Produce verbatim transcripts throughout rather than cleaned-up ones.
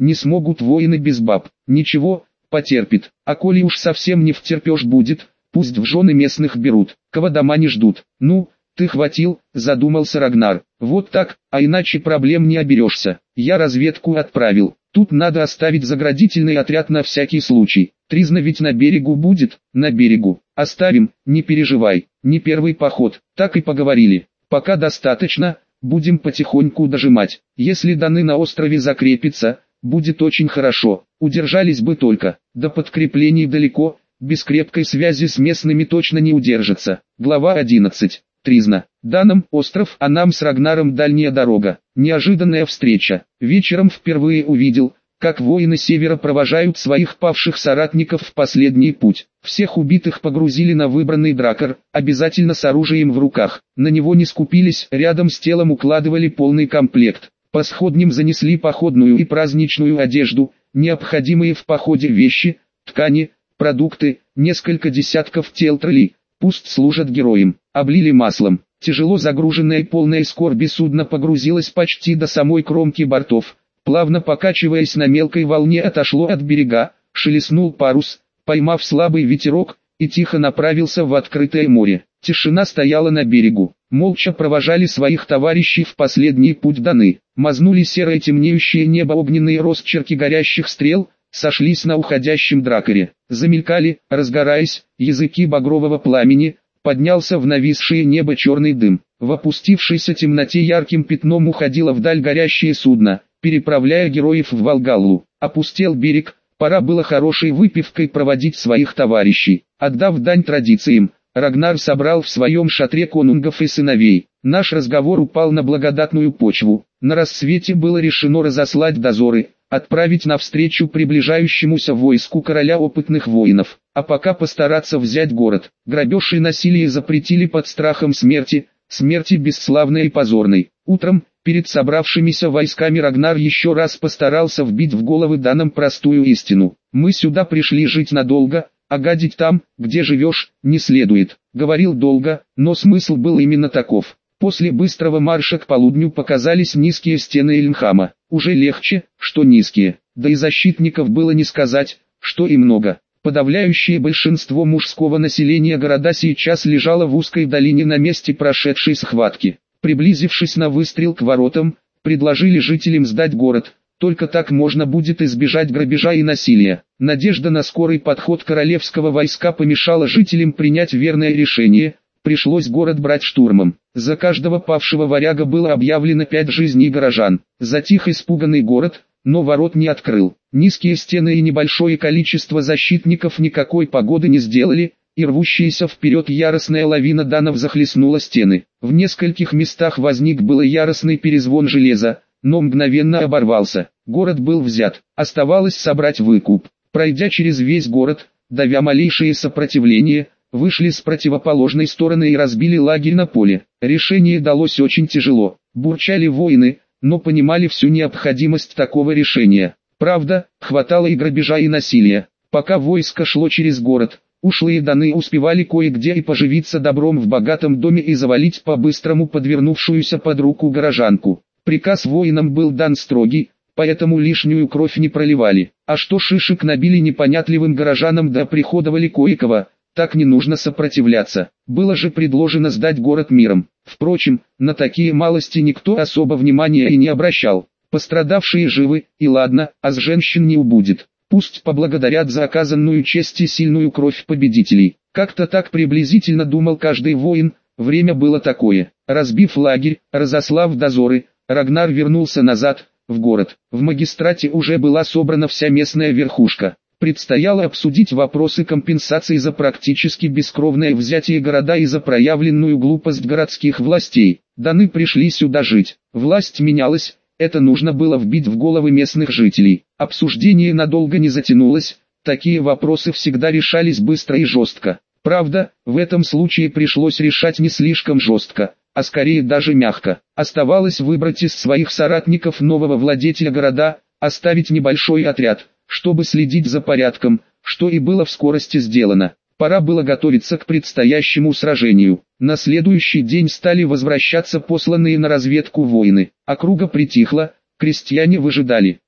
не смогут воины без баб. Ничего, потерпит, а коли уж совсем не втерпешь будет, пусть в жены местных берут, кого дома не ждут. Ну, ты хватил, задумался Рагнар. Вот так, а иначе проблем не оберешься. Я разведку отправил. Тут надо оставить заградительный отряд на всякий случай. Тризна ведь на берегу будет, на берегу. Оставим, не переживай, не первый поход. Так и поговорили. Пока достаточно, будем потихоньку дожимать. Если Даны на острове закрепятся, будет очень хорошо. Удержались бы только, до подкреплений далеко, без крепкой связи с местными точно не удержатся. Глава одиннадцать. Тризна. Данам остров, а нам с Рагнаром дальняя дорога. Неожиданная встреча. Вечером впервые увидел, как воины севера провожают своих павших соратников в последний путь. Всех убитых погрузили на выбранный дракар, обязательно с оружием в руках. На него не скупились, рядом с телом укладывали полный комплект. По сходням занесли походную и праздничную одежду, необходимые в походе вещи, ткани, продукты, несколько десятков тел троллей. Пусть служат героям. Облили маслом. Тяжело загруженное полное скорби судно погрузилось почти до самой кромки бортов. Плавно покачиваясь на мелкой волне, отошло от берега, шелестнул парус, поймав слабый ветерок, и тихо направился в открытое море. Тишина стояла на берегу. Молча провожали своих товарищей в последний путь Даны. Мазнули серое темнеющее небо огненные росчерки горящих стрел, сошлись на уходящем дракаре. Замелькали, разгораясь, языки багрового пламени, поднялся в нависшее небо черный дым. В опустившейся темноте ярким пятном уходило вдаль горящее судно, переправляя героев в Волгаллу. Опустел берег, пора было хорошей выпивкой проводить своих товарищей. Отдав дань традициям, Рагнар собрал в своем шатре конунгов и сыновей. Наш разговор упал на благодатную почву. На рассвете было решено разослать дозоры, отправить навстречу приближающемуся войску короля опытных воинов, а пока постараться взять город. Грабеж и насилие запретили под страхом смерти, смерти бесславной и позорной. Утром, перед собравшимися войсками Рагнар еще раз постарался вбить в головы данам простую истину. Мы сюда пришли жить надолго, а гадить там, где живешь, не следует. Говорил долго, но смысл был именно таков. После быстрого марша к полудню показались низкие стены Эльмхама. Уже легче, что низкие. Да и защитников было не сказать, что и много. Подавляющее большинство мужского населения города сейчас лежало в узкой долине на месте прошедшей схватки. Приблизившись на выстрел к воротам, предложили жителям сдать город. Только так можно будет избежать грабежа и насилия. Надежда на скорый подход королевского войска помешала жителям принять верное решение. Пришлось город брать штурмом. За каждого павшего варяга было объявлено пять жизней горожан. Затих испуганный город, но ворот не открыл. Низкие стены и небольшое количество защитников никакой погоды не сделали, и рвущаяся вперед яростная лавина данов захлестнула стены. В нескольких местах возник было яростный перезвон железа, но мгновенно оборвался. Город был взят, оставалось собрать выкуп. Пройдя через весь город, давя малейшее сопротивление, вышли с противоположной стороны и разбили лагерь на поле. Решение далось очень тяжело. Бурчали воины, но понимали всю необходимость такого решения. Правда, хватало и грабежа, и насилия. Пока войско шло через город, ушлые даны успевали кое-где и поживиться добром в богатом доме и завалить по-быстрому подвернувшуюся под руку горожанку. Приказ воинам был дан строгий, поэтому лишнюю кровь не проливали. А что шишек набили непонятливым горожанам да приходовали кое-кого, так не нужно сопротивляться. Было же предложено сдать город миром. Впрочем, на такие малости никто особо внимания и не обращал. Пострадавшие живы, и ладно, а с женщин не убудет. Пусть поблагодарят за оказанную честь и сильную кровь победителей. Как-то так приблизительно думал каждый воин, время было такое. Разбив лагерь, разослав дозоры, Рагнар вернулся назад, в город. В магистрате уже была собрана вся местная верхушка. Предстояло обсудить вопросы компенсации за практически бескровное взятие города и за проявленную глупость городских властей. Даны пришли сюда жить. Власть менялась, это нужно было вбить в головы местных жителей. Обсуждение надолго не затянулось, такие вопросы всегда решались быстро и жестко. Правда, в этом случае пришлось решать не слишком жестко, а скорее даже мягко. Оставалось выбрать из своих соратников нового владетеля города, оставить небольшой отряд, чтобы следить за порядком, что и было в скорости сделано. Пора было готовиться к предстоящему сражению. На следующий день стали возвращаться посланные на разведку воины. Округа притихла, крестьяне выжидали.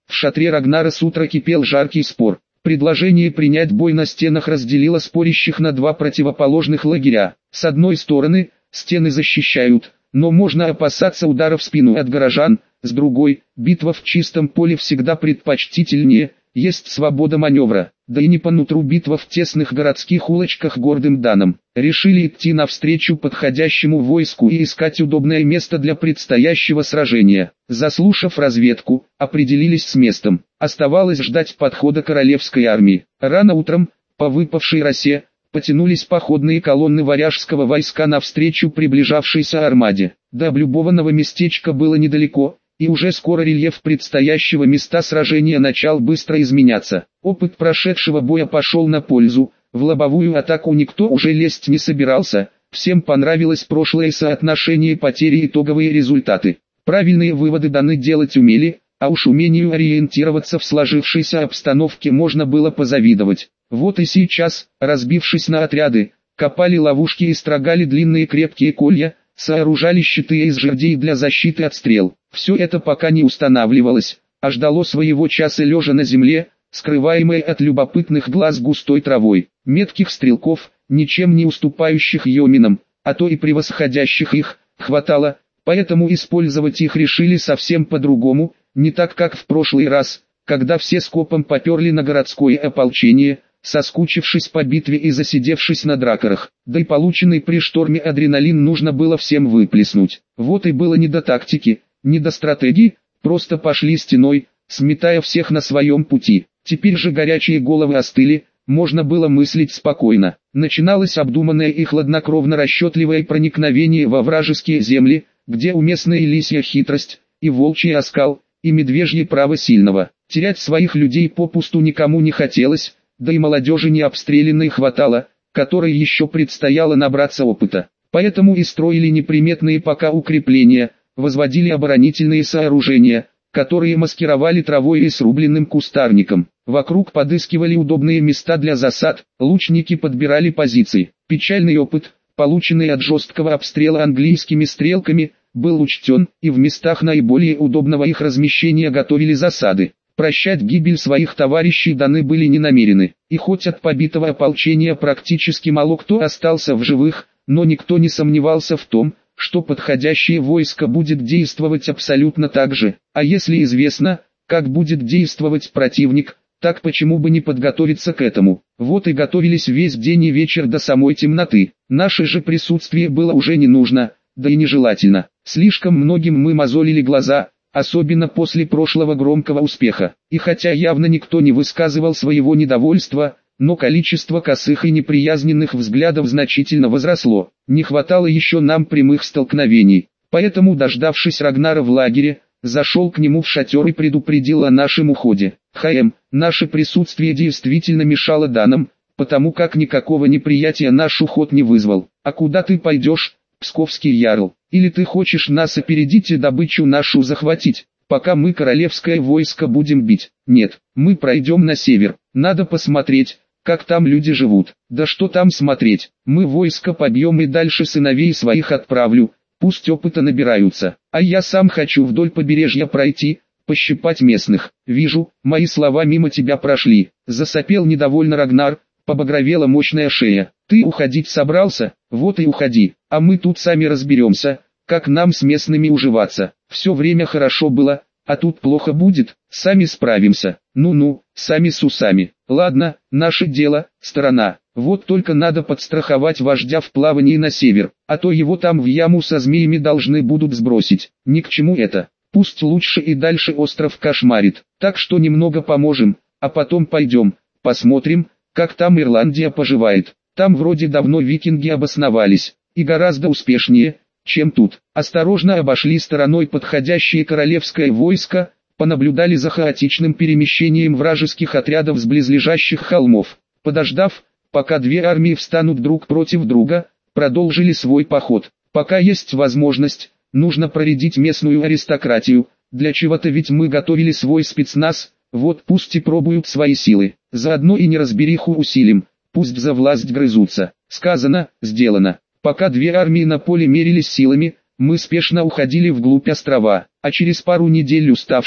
В шатре Рагнара с утра кипел жаркий спор. Предложение принять бой на стенах разделило спорящих на два противоположных лагеря. С одной стороны, стены защищают, но можно опасаться удара в спину от горожан, с другой, битва в чистом поле всегда предпочтительнее, есть свобода маневра, да и не по нутру битва в тесных городских улочках гордым данным. Решили идти навстречу подходящему войску и искать удобное место для предстоящего сражения. Заслушав разведку, определились с местом. Оставалось ждать подхода королевской армии. Рано утром, по выпавшей росе, потянулись походные колонны варяжского войска навстречу приближавшейся армаде. До облюбованного местечка было недалеко, и уже скоро рельеф предстоящего места сражения начал быстро изменяться. Опыт прошедшего боя пошел на пользу, в лобовую атаку никто уже лезть не собирался, всем понравилось прошлое соотношение потери и итоговые результаты. Правильные выводы даны делать умели, а уж умению ориентироваться в сложившейся обстановке можно было позавидовать. Вот и сейчас, разбившись на отряды, копали ловушки и строгали длинные крепкие колья, сооружали щиты из жердей для защиты от стрел. Все это пока не устанавливалось, а ждало своего часа лежа на земле, скрываемое от любопытных глаз густой травой. Метких стрелков, ничем не уступающих йоминам, а то и превосходящих их, хватало, поэтому использовать их решили совсем по-другому, не так как в прошлый раз, когда все скопом поперли на городское ополчение, соскучившись по битве и засидевшись на дракарах, да и полученный при шторме адреналин нужно было всем выплеснуть. Вот и было не до тактики, не до стратегии, просто пошли стеной, сметая всех на своем пути. Теперь же горячие головы остыли, можно было мыслить спокойно. Начиналось обдуманное и хладнокровно расчетливое проникновение во вражеские земли, где уместна и лисья хитрость, и волчий оскал, и медвежье право сильного. Терять своих людей попусту никому не хотелось, да и молодежи не обстрелянной хватало, которой еще предстояло набраться опыта. Поэтому и строили неприметные пока укрепления, возводили оборонительные сооружения, которые маскировали травой и срубленным кустарником. Вокруг подыскивали удобные места для засад, лучники подбирали позиции. Печальный опыт, полученный от жесткого обстрела английскими стрелками, был учтен, и в местах наиболее удобного их размещения готовили засады. Прощать гибель своих товарищей даны были не намерены, и хоть от побитого ополчения практически мало кто остался в живых, но никто не сомневался в том, что подходящее войско будет действовать абсолютно так же, а если известно, как будет действовать противник, так почему бы не подготовиться к этому. Вот и готовились весь день и вечер до самой темноты. Наше же присутствие было уже не нужно, да и нежелательно. Слишком многим мы мозолили глаза, особенно после прошлого громкого успеха. И хотя явно никто не высказывал своего недовольства, но количество косых и неприязненных взглядов значительно возросло. Не хватало еще нам прямых столкновений. Поэтому, дождавшись Рагнара в лагере, зашел к нему в шатер и предупредил о нашем уходе. ХМ, наше присутствие действительно мешало данным, потому как никакого неприятия наш уход не вызвал. А куда ты пойдешь, Псковский ярл? Или ты хочешь нас опередить и добычу нашу захватить, пока мы королевское войско будем бить? Нет, мы пройдем на север, надо посмотреть, как там люди живут. Да что там смотреть, мы войско побьем и дальше сыновей своих отправлю, пусть опыта набираются. А я сам хочу вдоль побережья пройти, пощипать местных. Вижу, мои слова мимо тебя прошли. Засопел недовольно Рагнар, побагровела мощная шея. Ты уходить собрался? Вот и уходи, а мы тут сами разберемся, как нам с местными уживаться. Все время хорошо было, а тут плохо будет, сами справимся. Ну-ну, сами с усами. Ладно, наше дело, сторона. Вот только надо подстраховать вождя в плавании на север, а то его там в яму со змеями должны будут сбросить. Ни к чему это. Пусть лучше и дальше остров кошмарит. Так что немного поможем, а потом пойдем, посмотрим, как там Ирландия поживает. Там вроде давно викинги обосновались, и гораздо успешнее, чем тут. Осторожно обошли стороной подходящее королевское войско, понаблюдали за хаотичным перемещением вражеских отрядов с близлежащих холмов. Подождав, пока две армии встанут друг против друга, продолжили свой поход. Пока есть возможность, нужно проредить местную аристократию, для чего-то ведь мы готовили свой спецназ, вот пусть и пробуют свои силы. Заодно и неразбериху усилим, пусть за власть грызутся. Сказано, сделано. Пока две армии на поле мерились силами, мы спешно уходили вглубь острова, а через пару недель уставшие,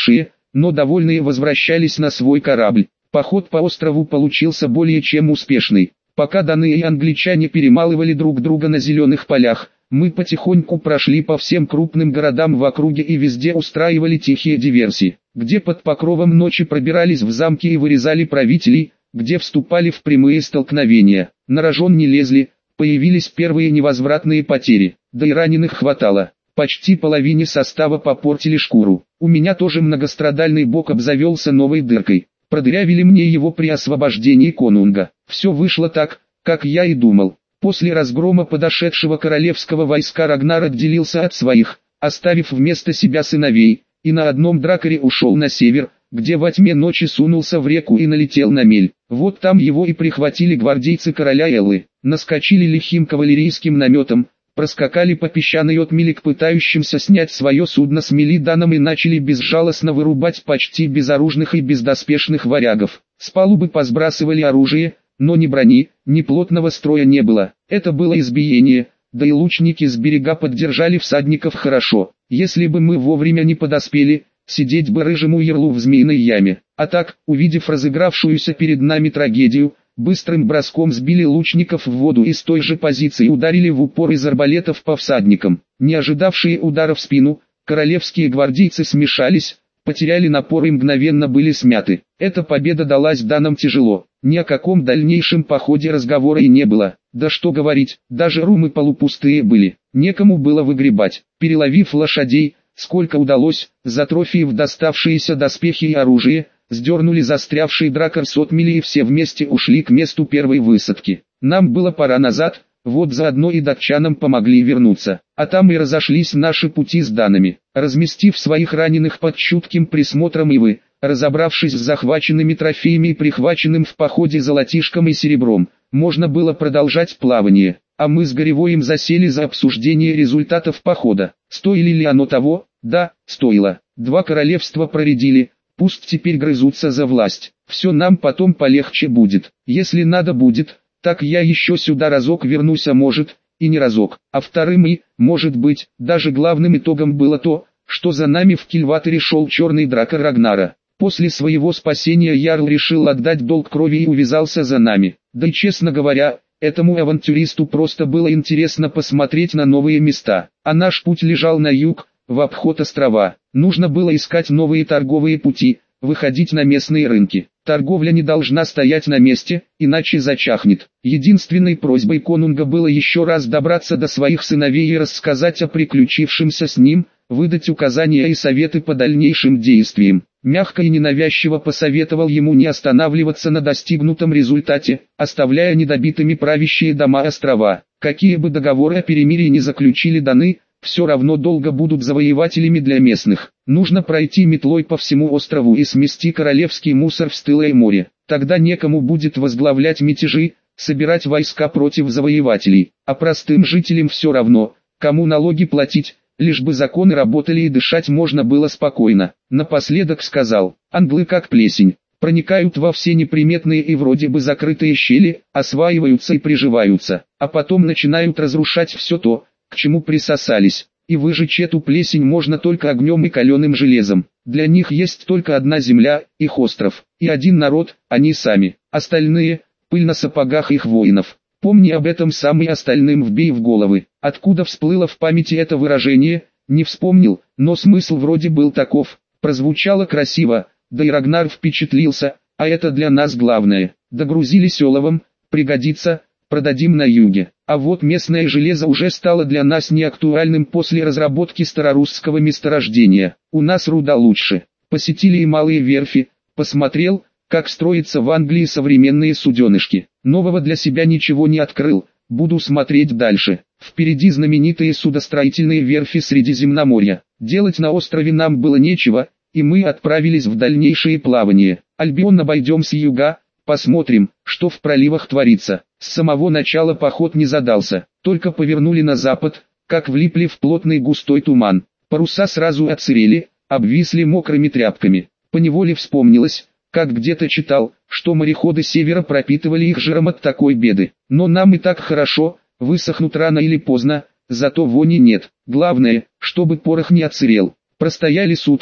но довольные возвращались на свой корабль. Поход по острову получился более чем успешный. Пока даны и англичане перемалывали друг друга на зеленых полях, мы потихоньку прошли по всем крупным городам в округе и везде устраивали тихие диверсии, где под покровом ночи пробирались в замки и вырезали правителей, где вступали в прямые столкновения, на рожон не лезли, появились первые невозвратные потери, да и раненых хватало. Почти половине состава попортили шкуру. У меня тоже многострадальный бок обзавелся новой дыркой. Продырявили мне его при освобождении конунга. Все вышло так, как я и думал. После разгрома подошедшего королевского войска Рагнар отделился от своих, оставив вместо себя сыновей, и на одном дракаре ушел на север, где во тьме ночи сунулся в реку и налетел на мель. Вот там его и прихватили гвардейцы короля Эллы, наскочили лихим кавалерийским наметом, проскакали по песчаной отмели к пытающимся снять свое судно с мели Данам и начали безжалостно вырубать почти безоружных и бездоспешных варягов. С палубы посбрасывали оружие, но ни брони, ни плотного строя не было. Это было избиение, да и лучники с берега поддержали всадников хорошо. Если бы мы вовремя не подоспели, сидеть бы рыжему ярлу в змеиной яме. А так, увидев разыгравшуюся перед нами трагедию, быстрым броском сбили лучников в воду и с той же позиции ударили в упор из арбалетов по всадникам. Не ожидавшие удара в спину, королевские гвардейцы смешались, потеряли напор и мгновенно были смяты. Эта победа далась данным тяжело. Ни о каком дальнейшем походе разговора и не было. Да что говорить, даже румы полупустые были. Некому было выгребать. Переловив лошадей, сколько удалось, затрофеив доставшиеся доспехи и оружие, сдернули застрявший дракар с отмели и все вместе ушли к месту первой высадки. Нам было пора назад, вот заодно и датчанам помогли вернуться. А там и разошлись наши пути с данными. Разместив своих раненых под чутким присмотром и вы, разобравшись с захваченными трофеями и прихваченным в походе золотишком и серебром, можно было продолжать плавание. А мы с Горевоем засели за обсуждение результатов похода. Стоили ли оно того? Да, стоило. Два королевства проредили. Пусть теперь грызутся за власть. Все нам потом полегче будет. Если надо будет, так я еще сюда разок вернусь, а может, и не разок. А вторым и, может быть, даже главным итогом было то, что за нами в Кильваторе шел черный дракар Рагнара. После своего спасения Ярл решил отдать долг крови и увязался за нами. Да и честно говоря, этому авантюристу просто было интересно посмотреть на новые места. А наш путь лежал на юг, в обход острова. Нужно было искать новые торговые пути, выходить на местные рынки. Торговля не должна стоять на месте, иначе зачахнет. Единственной просьбой конунга было еще раз добраться до своих сыновей и рассказать о приключившемся с ним, выдать указания и советы по дальнейшим действиям. Мягко и ненавязчиво посоветовал ему не останавливаться на достигнутом результате, оставляя недобитыми правящие дома острова. Какие бы договоры о перемирии не заключили даны, все равно долго будут завоевателями для местных. Нужно пройти метлой по всему острову и смести королевский мусор в стылое море. Тогда некому будет возглавлять мятежи, собирать войска против завоевателей. А простым жителям все равно, кому налоги платить, лишь бы законы работали и дышать можно было спокойно. Напоследок сказал: англы как плесень, проникают во все неприметные и вроде бы закрытые щели, осваиваются и приживаются, а потом начинают разрушать все то, к чему присосались. И выжечь эту плесень можно только огнем и каленым железом. Для них есть только одна земля, их остров, и один народ, они сами. Остальные – пыль на сапогах их воинов. Помни об этом сам и остальным вбей в головы. Откуда всплыло в памяти это выражение, не вспомнил, но смысл вроде был таков. Прозвучало красиво, да и Рагнар впечатлился, а это для нас главное. Догрузились оловом, пригодится, продадим на юге. А вот местное железо уже стало для нас неактуальным после разработки старорусского месторождения. У нас руда лучше. Посетили и малые верфи, посмотрел, как строятся в Англии современные суденышки. Нового для себя ничего не открыл, буду смотреть дальше. Впереди знаменитые судостроительные верфи Средиземноморья. Делать на острове нам было нечего, и мы отправились в дальнейшее плавание. Альбион обойдем с юга, посмотрим, что в проливах творится. С самого начала поход не задался, только повернули на запад, как влипли в плотный густой туман. Паруса сразу отсырели, обвисли мокрыми тряпками. Поневоле вспомнилось, как где-то читал, что мореходы севера пропитывали их жиром от такой беды. Но нам и так хорошо, высохнут рано или поздно, зато вони нет. Главное, чтобы порох не отсырел. Простояли сутки,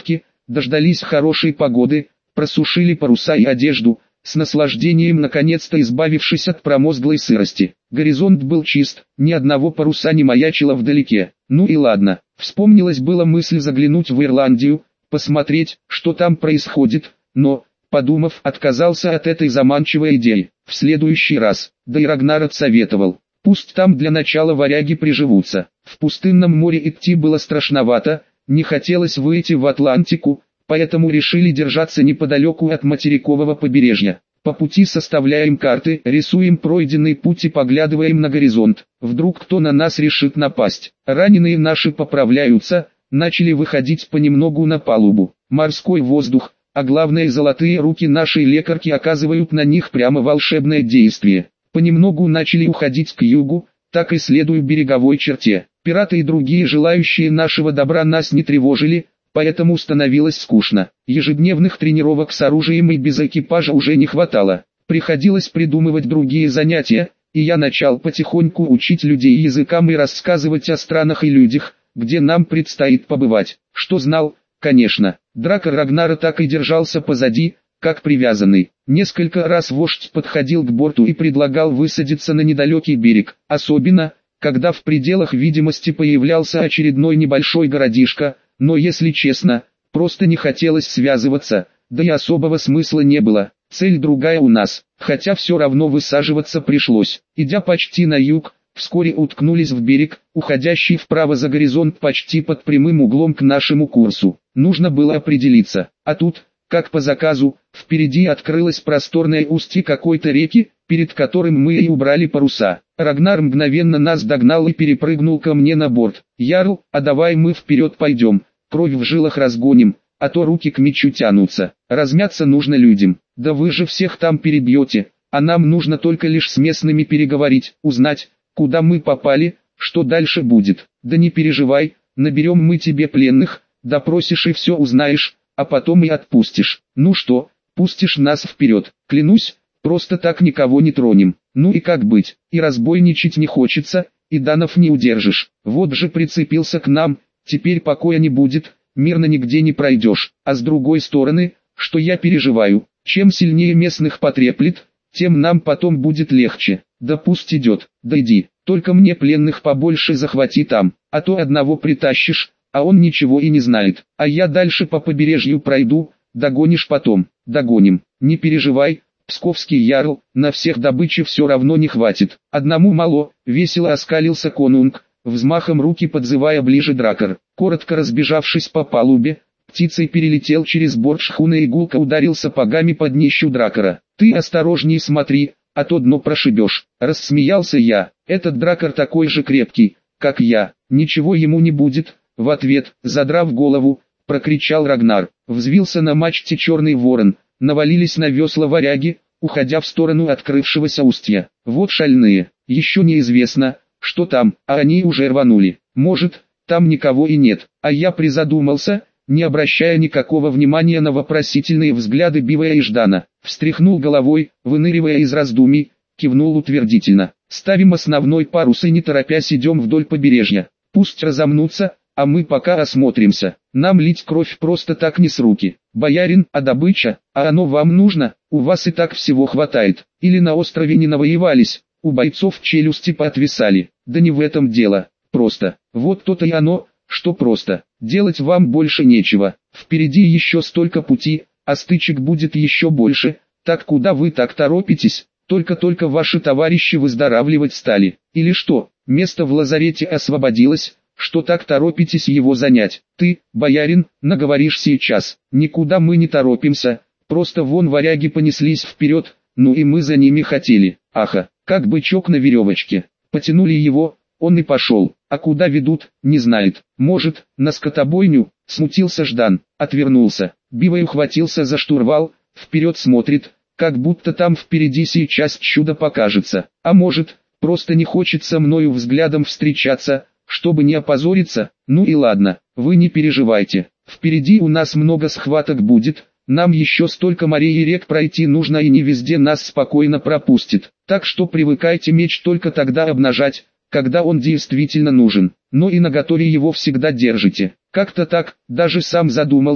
Дождались хорошей погоды, просушили паруса и одежду, с наслаждением наконец-то избавившись от промозглой сырости. Горизонт был чист, ни одного паруса не маячило вдалеке. Ну и ладно, вспомнилась была мысль заглянуть в Ирландию, посмотреть, что там происходит, но, подумав, отказался от этой заманчивой идеи. В следующий раз, да и Рагнар отсоветовал, пусть там для начала варяги приживутся. В пустынном море идти было страшновато, не хотелось выйти в Атлантику, поэтому решили держаться неподалеку от материкового побережья. По пути составляем карты, рисуем пройденный путь и поглядываем на горизонт. Вдруг кто на нас решит напасть. Раненые наши поправляются, начали выходить понемногу на палубу. Морской воздух, а главное золотые руки нашей лекарки оказывают на них прямо волшебное действие. Понемногу начали уходить к югу, так и следуя береговой черте. Пираты и другие желающие нашего добра нас не тревожили, поэтому становилось скучно. Ежедневных тренировок с оружием и без экипажа уже не хватало. Приходилось придумывать другие занятия, и я начал потихоньку учить людей языкам и рассказывать о странах и людях, где нам предстоит побывать. Что знал, конечно, Дракар Рагнара так и держался позади, как привязанный. Несколько раз вождь подходил к борту и предлагал высадиться на недалекий берег, особенно, когда в пределах видимости появлялся очередной небольшой городишко, но если честно, просто не хотелось связываться, да и особого смысла не было. Цель другая у нас, хотя все равно высаживаться пришлось. Идя почти на юг, вскоре уткнулись в берег, уходящий вправо за горизонт почти под прямым углом к нашему курсу. Нужно было определиться, а тут, как по заказу, впереди открылось просторное устье какой-то реки, перед которым мы и убрали паруса. Рагнар мгновенно нас догнал и перепрыгнул ко мне на борт. «Ярл, а давай мы вперед пойдем, кровь в жилах разгоним, а то руки к мечу тянутся. Размяться нужно людям. Да вы же всех там перебьете, а нам нужно только лишь с местными переговорить, узнать, куда мы попали, что дальше будет. Да не переживай, наберем мы тебе пленных, допросишь и все узнаешь, а потом и отпустишь. Ну что, пустишь нас вперед? Клянусь, просто так никого не тронем. Ну и как быть, и разбойничать не хочется, и данов не удержишь. Вот же прицепился к нам, теперь покоя не будет, мирно нигде не пройдешь. А с другой стороны, что я переживаю, чем сильнее местных потреплет, тем нам потом будет легче. Да пусть идет, да иди, только мне пленных побольше захвати там, а то одного притащишь, а он ничего и не знает. А я дальше по побережью пройду, догонишь потом. Догоним, не переживай. Псковский ярл, на всех добычи все равно не хватит. Одному мало, весело оскалился конунг, взмахом руки подзывая ближе Дракар. Коротко разбежавшись по палубе, птицей перелетел через борт шхуны и гулко ударил сапогами под днищу Дракара. «Ты осторожней смотри, а то дно прошибешь», — рассмеялся я. «Этот Дракар такой же крепкий, как я, ничего ему не будет», — в ответ, задрав голову, прокричал Рагнар. Взвился на мачте черный ворон. Навалились на весла варяги, уходя в сторону открывшегося устья. Вот шальные, еще неизвестно, что там, а они уже рванули. Может, там никого и нет, а я призадумался, не обращая никакого внимания на вопросительные взгляды Бивая и Ждана. Встряхнул головой, выныривая из раздумий, кивнул утвердительно. Ставим основной парус и не торопясь идем вдоль побережья. Пусть разомнутся, а мы пока осмотримся. Нам лить кровь просто так не с руки. Боярин, а добыча, а оно вам нужно? У вас и так всего хватает. Или на острове не навоевались, у бойцов челюсти поотвисали. Да не в этом дело, просто. Вот то-то и оно, что просто. Делать вам больше нечего. Впереди еще столько пути, а стычек будет еще больше. Так куда вы так торопитесь? Только-только ваши товарищи выздоравливать стали. Или что, место в лазарете освободилось? Что так торопитесь его занять? Ты, боярин, наговоришь сейчас. Никуда мы не торопимся, просто вон варяги понеслись вперед, ну и мы за ними хотели. Аха, как бычок на веревочке. Потянули его, он и пошел. А куда ведут, не знает. Может, на скотобойню? Смутился Ждан, отвернулся. Бивай ухватился за штурвал, вперед смотрит, как будто там впереди сейчас чудо покажется. А может, просто не хочет со мною взглядом встречаться, чтобы не опозориться. Ну и ладно, вы не переживайте, впереди у нас много схваток будет, нам еще столько морей и рек пройти нужно и не везде нас спокойно пропустит, так что привыкайте меч только тогда обнажать, когда он действительно нужен, но и наготове его всегда держите. Как-то так, даже сам задумался,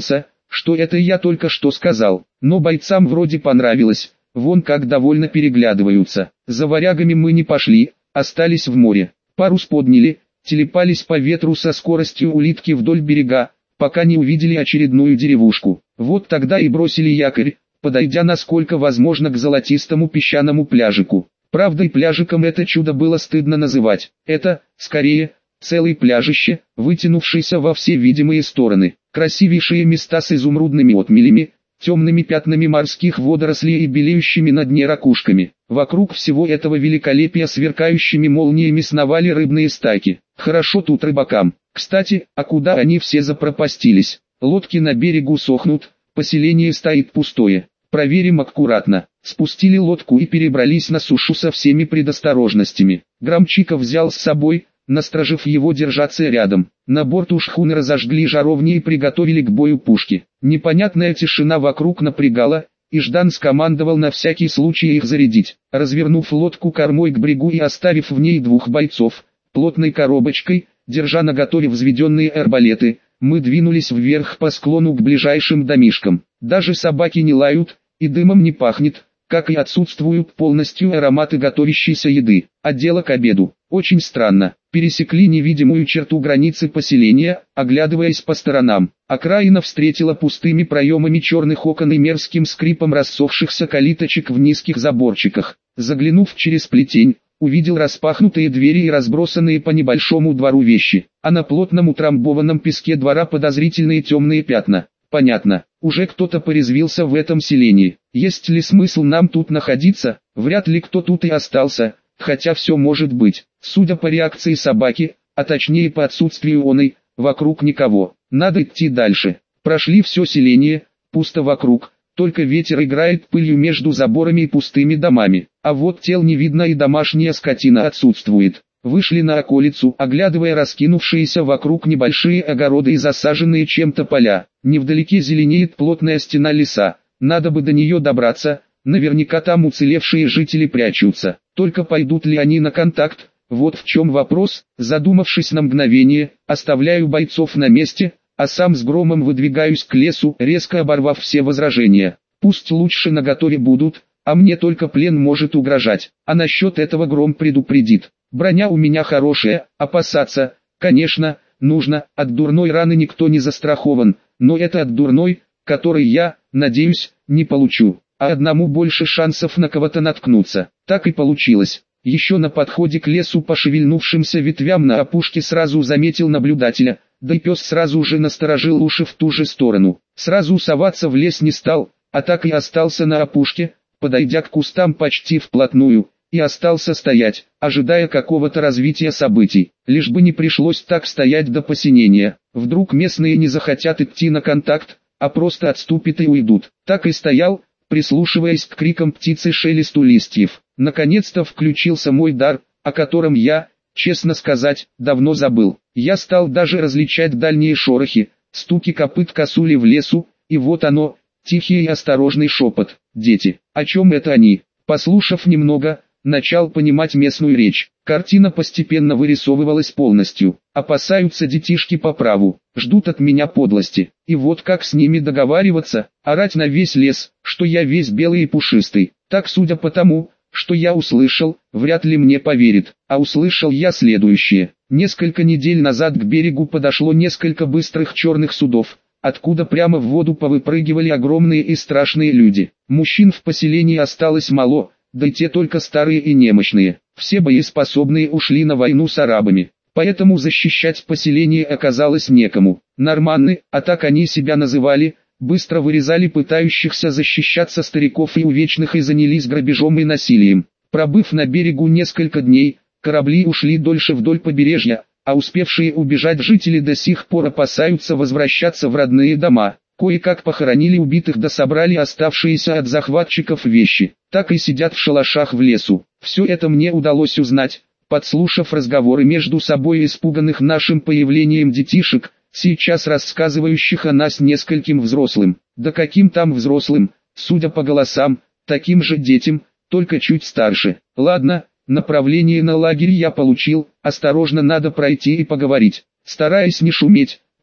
что это я только что сказал, но бойцам вроде понравилось, вон как довольно переглядываются. За варягами мы не пошли, остались в море, парус подняли, телепались по ветру со скоростью улитки вдоль берега, пока не увидели очередную деревушку. Вот тогда и бросили якорь, подойдя насколько возможно к золотистому песчаному пляжику. Правда, и пляжиком это чудо было стыдно называть. Это, скорее, целый пляжище, вытянувшийся во все видимые стороны. Красивейшие места с изумрудными отмелями, темными пятнами морских водорослей и белеющими на дне ракушками. Вокруг всего этого великолепия сверкающими молниями сновали рыбные стайки. Хорошо тут рыбакам. Кстати, а куда они все запропастились? Лодки на берегу сохнут, поселение стоит пустое. Проверим аккуратно. Спустили лодку и перебрались на сушу со всеми предосторожностями. Громчика взял с собой, насторожив его держаться рядом. На борту шхуны разожгли жаровни и приготовили к бою пушки. Непонятная тишина вокруг напрягала, и Ждан скомандовал на всякий случай их зарядить. Развернув лодку кормой к брегу и оставив в ней двух бойцов, плотной коробочкой, держа наготове взведенные арбалеты, мы двинулись вверх по склону к ближайшим домишкам. Даже собаки не лают, и дымом не пахнет, как и отсутствуют полностью ароматы готовящейся еды. А дело к обеду. Очень странно. Пересекли невидимую черту границы поселения, оглядываясь по сторонам. Окраина встретила пустыми проемами черных окон и мерзким скрипом рассохшихся калиточек в низких заборчиках. Заглянув через плетень, увидел распахнутые двери и разбросанные по небольшому двору вещи, а на плотном утрамбованном песке двора подозрительные темные пятна. Понятно, уже кто-то порезвился в этом селении. Есть ли смысл нам тут находиться? Вряд ли кто тут и остался, хотя все может быть. Судя по реакции собаки, а точнее по отсутствию оной, вокруг никого. Надо идти дальше. Прошли все селение, пусто вокруг, только ветер играет пылью между заборами и пустыми домами. А вот тел не видно и домашняя скотина отсутствует. Вышли на околицу, оглядывая раскинувшиеся вокруг небольшие огороды и засаженные чем-то поля. Невдалеке зеленеет плотная стена леса, надо бы до нее добраться, наверняка там уцелевшие жители прячутся. Только пойдут ли они на контакт? Вот в чем вопрос. Задумавшись на мгновение, оставляю бойцов на месте, а сам с громом выдвигаюсь к лесу, резко оборвав все возражения. Пусть лучше наготове будут, а мне только плен может угрожать, а насчет этого Гром предупредит. Броня у меня хорошая, опасаться, конечно, нужно, от дурной раны никто не застрахован, но это от дурной, которой я, надеюсь, не получу, а одному больше шансов на кого-то наткнуться. Так и получилось. Еще на подходе к лесу по шевельнувшимся ветвям на опушке сразу заметил наблюдателя, да и пес сразу же насторожил уши в ту же сторону. Сразу соваться в лес не стал, а так и остался на опушке, подойдя к кустам почти вплотную, и остался стоять, ожидая какого-то развития событий, лишь бы не пришлось так стоять до посинения. Вдруг местные не захотят идти на контакт, а просто отступят и уйдут. Так и стоял, прислушиваясь к крикам птицы, шелесту листьев. Наконец-то включился мой дар, о котором я, честно сказать, давно забыл. Я стал даже различать дальние шорохи, стуки копыт косули в лесу, и вот оно, тихий и осторожный шепот. Дети, о чем это они? Послушав немного, начал понимать местную речь. Картина постепенно вырисовывалась полностью. Опасаются детишки по праву, ждут от меня подлости. И вот как с ними договариваться, орать на весь лес, что я весь белый и пушистый. Так, судя по тому, что я услышал, вряд ли мне поверит. А услышал я следующее. Несколько недель назад к берегу подошло несколько быстрых черных судов, откуда прямо в воду повыпрыгивали огромные и страшные люди. Мужчин в поселении осталось мало, да и те только старые и немощные. Все боеспособные ушли на войну с арабами, поэтому защищать поселение оказалось некому. Норманны, а так они себя называли, быстро вырезали пытающихся защищаться стариков и увечных и занялись грабежом и насилием. Пробыв на берегу несколько дней, корабли ушли дольше вдоль побережья, а успевшие убежать жители до сих пор опасаются возвращаться в родные дома. Кое-как похоронили убитых да собрали оставшиеся от захватчиков вещи. Так и сидят в шалашах в лесу. Все это мне удалось узнать, подслушав разговоры между собой испуганных нашим появлением детишек, сейчас рассказывающих о нас нескольким взрослым. Да каким там взрослым, судя по голосам, таким же детям, только чуть старше. Ладно, направление на лагерь я получил, осторожно надо пройти и поговорить. Стараясь не шуметь,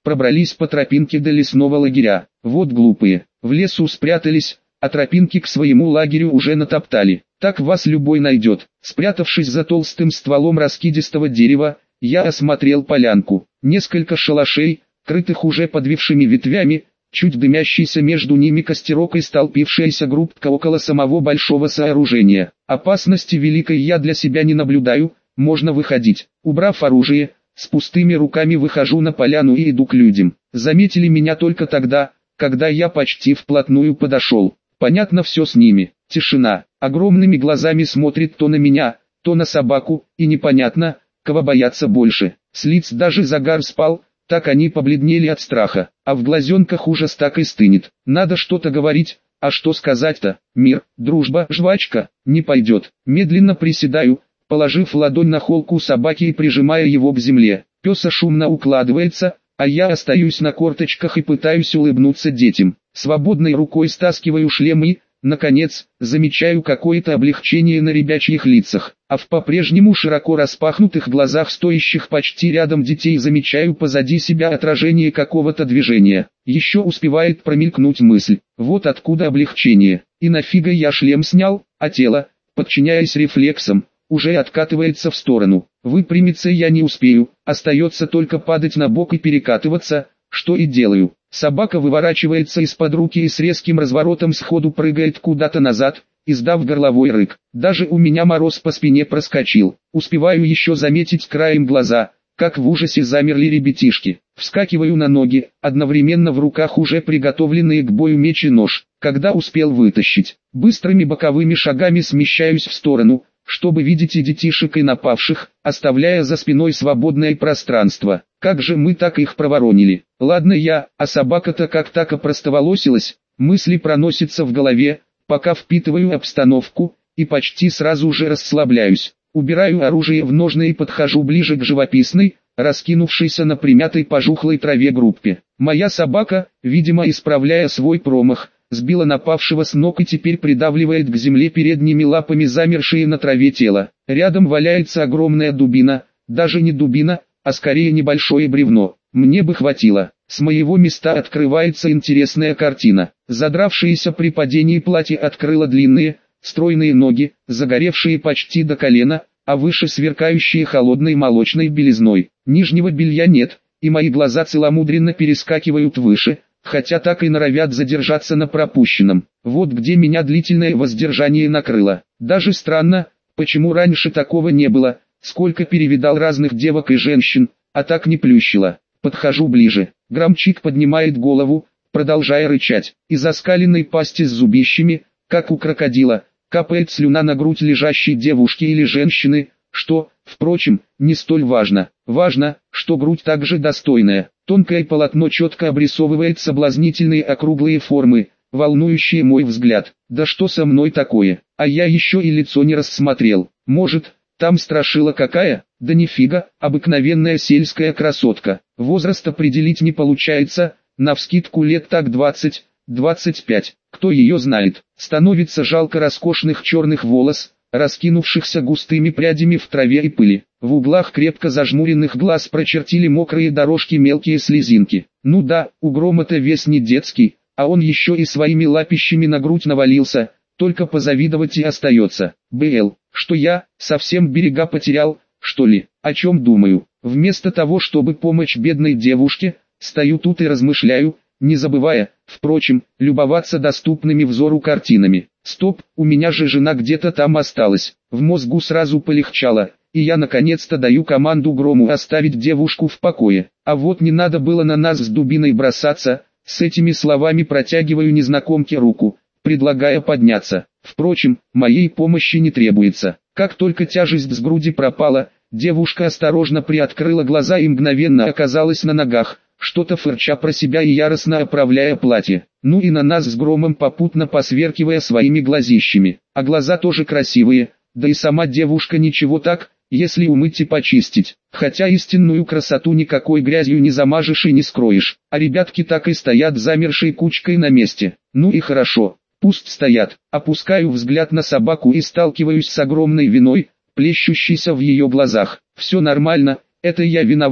пробрались по тропинке до лесного лагеря. Вот глупые, в лесу спрятались, а тропинки к своему лагерю уже натоптали. Так вас любой найдет. Спрятавшись за толстым стволом раскидистого дерева, я осмотрел полянку. Несколько шалашей, крытых уже подвившими ветвями, чуть дымящийся между ними костерок и столпившаяся группка около самого большого сооружения. Опасности великой я для себя не наблюдаю, можно выходить. Убрав оружие, с пустыми руками выхожу на поляну и иду к людям. Заметили меня только тогда, когда я почти вплотную подошел. Понятно все с ними. Тишина. Огромными глазами смотрит то на меня, то на собаку, и непонятно, кого бояться больше. С лиц даже загар спал, так они побледнели от страха, а в глазенках ужас так и стынет. Надо что-то говорить, а что сказать-то? Мир, дружба, жвачка, не пойдет. Медленно приседаю, положив ладонь на холку собаки и прижимая его к земле. Пес шумно укладывается, а я остаюсь на корточках и пытаюсь улыбнуться детям. Свободной рукой стаскиваю шлем и, наконец, замечаю какое-то облегчение на ребячьих лицах, а в по-прежнему широко распахнутых глазах стоящих почти рядом детей замечаю позади себя отражение какого-то движения. Еще успевает промелькнуть мысль, вот откуда облегчение, и нафига я шлем снял, а тело, подчиняясь рефлексам, уже откатывается в сторону. Выпрямиться я не успею, остается только падать на бок и перекатываться, что и делаю. Собака выворачивается из-под руки и с резким разворотом сходу прыгает куда-то назад, издав горловой рык. Даже у меня мороз по спине проскочил. Успеваю еще заметить краем глаза, как в ужасе замерли ребятишки. Вскакиваю на ноги, одновременно в руках уже приготовленные к бою меч и нож. Когда успел вытащить, быстрыми боковыми шагами смещаюсь в сторону, чтобы видеть и детишек, и напавших, оставляя за спиной свободное пространство. Как же мы так их проворонили? Ладно я, а собака-то как так опростоволосилась? Мысли проносятся в голове, пока впитываю обстановку, и почти сразу же расслабляюсь. Убираю оружие в ножны и подхожу ближе к живописной, раскинувшейся на примятой пожухлой траве группе. Моя собака, видимо исправляя свой промах, сбила напавшего с ног и теперь придавливает к земле передними лапами замершие на траве тело. Рядом валяется огромная дубина, даже не дубина, а скорее небольшое бревно. Мне бы хватило. С моего места открывается интересная картина. Задравшееся при падении платье открыло длинные, стройные ноги, загоревшие почти до колена, а выше сверкающие холодной молочной белизной. Нижнего белья нет, и мои глаза целомудренно перескакивают выше, хотя так и норовят задержаться на пропущенном. Вот где меня длительное воздержание накрыло. Даже странно, почему раньше такого не было, сколько перевидал разных девок и женщин, а так не плющило. Подхожу ближе. Громчик поднимает голову, продолжая рычать. Из оскаленной пасти с зубищами, как у крокодила, капает слюна на грудь лежащей девушки или женщины, что, впрочем, не столь важно. Важно, что грудь также достойная. Тонкое полотно четко обрисовывает соблазнительные округлые формы, волнующие мой взгляд. Да что со мной такое? А я еще и лицо не рассмотрел. Может, там страшила какая? Да нифига, обыкновенная сельская красотка. Возраст определить не получается, навскидку лет так двадцать, двадцать пять. Кто ее знает? Становится жалко роскошных черных волос, раскинувшихся густыми прядями в траве и пыли. В углах крепко зажмуренных глаз прочертили мокрые дорожки, мелкие слезинки. Ну да, у Грома-то вес не детский, а он еще и своими лапищами на грудь навалился, только позавидовать и остается. БЛ, что я, совсем берега потерял, что ли? О чем думаю? Вместо того, чтобы помочь бедной девушке, стою тут и размышляю, не забывая, впрочем, любоваться доступными взору картинами. Стоп, у меня же жена где-то там осталась. В мозгу сразу полегчало, и я наконец-то даю команду Грому оставить девушку в покое. А вот не надо было на нас с дубиной бросаться. С этими словами протягиваю незнакомке руку, предлагая подняться. Впрочем, моей помощи не требуется. Как только тяжесть с груди пропала, девушка осторожно приоткрыла глаза и мгновенно оказалась на ногах, что-то фырча про себя и яростно оправляя платье. Ну и на нас с Громом попутно посверкивая своими глазищами. А глаза тоже красивые, да и сама девушка ничего так, если умыть и почистить. Хотя истинную красоту никакой грязью не замажешь и не скроешь. А ребятки так и стоят замершей кучкой на месте. Ну и хорошо, пусть стоят. Опускаю взгляд на собаку и сталкиваюсь с огромной виной, плещущейся в ее глазах. Все нормально, это я виноват,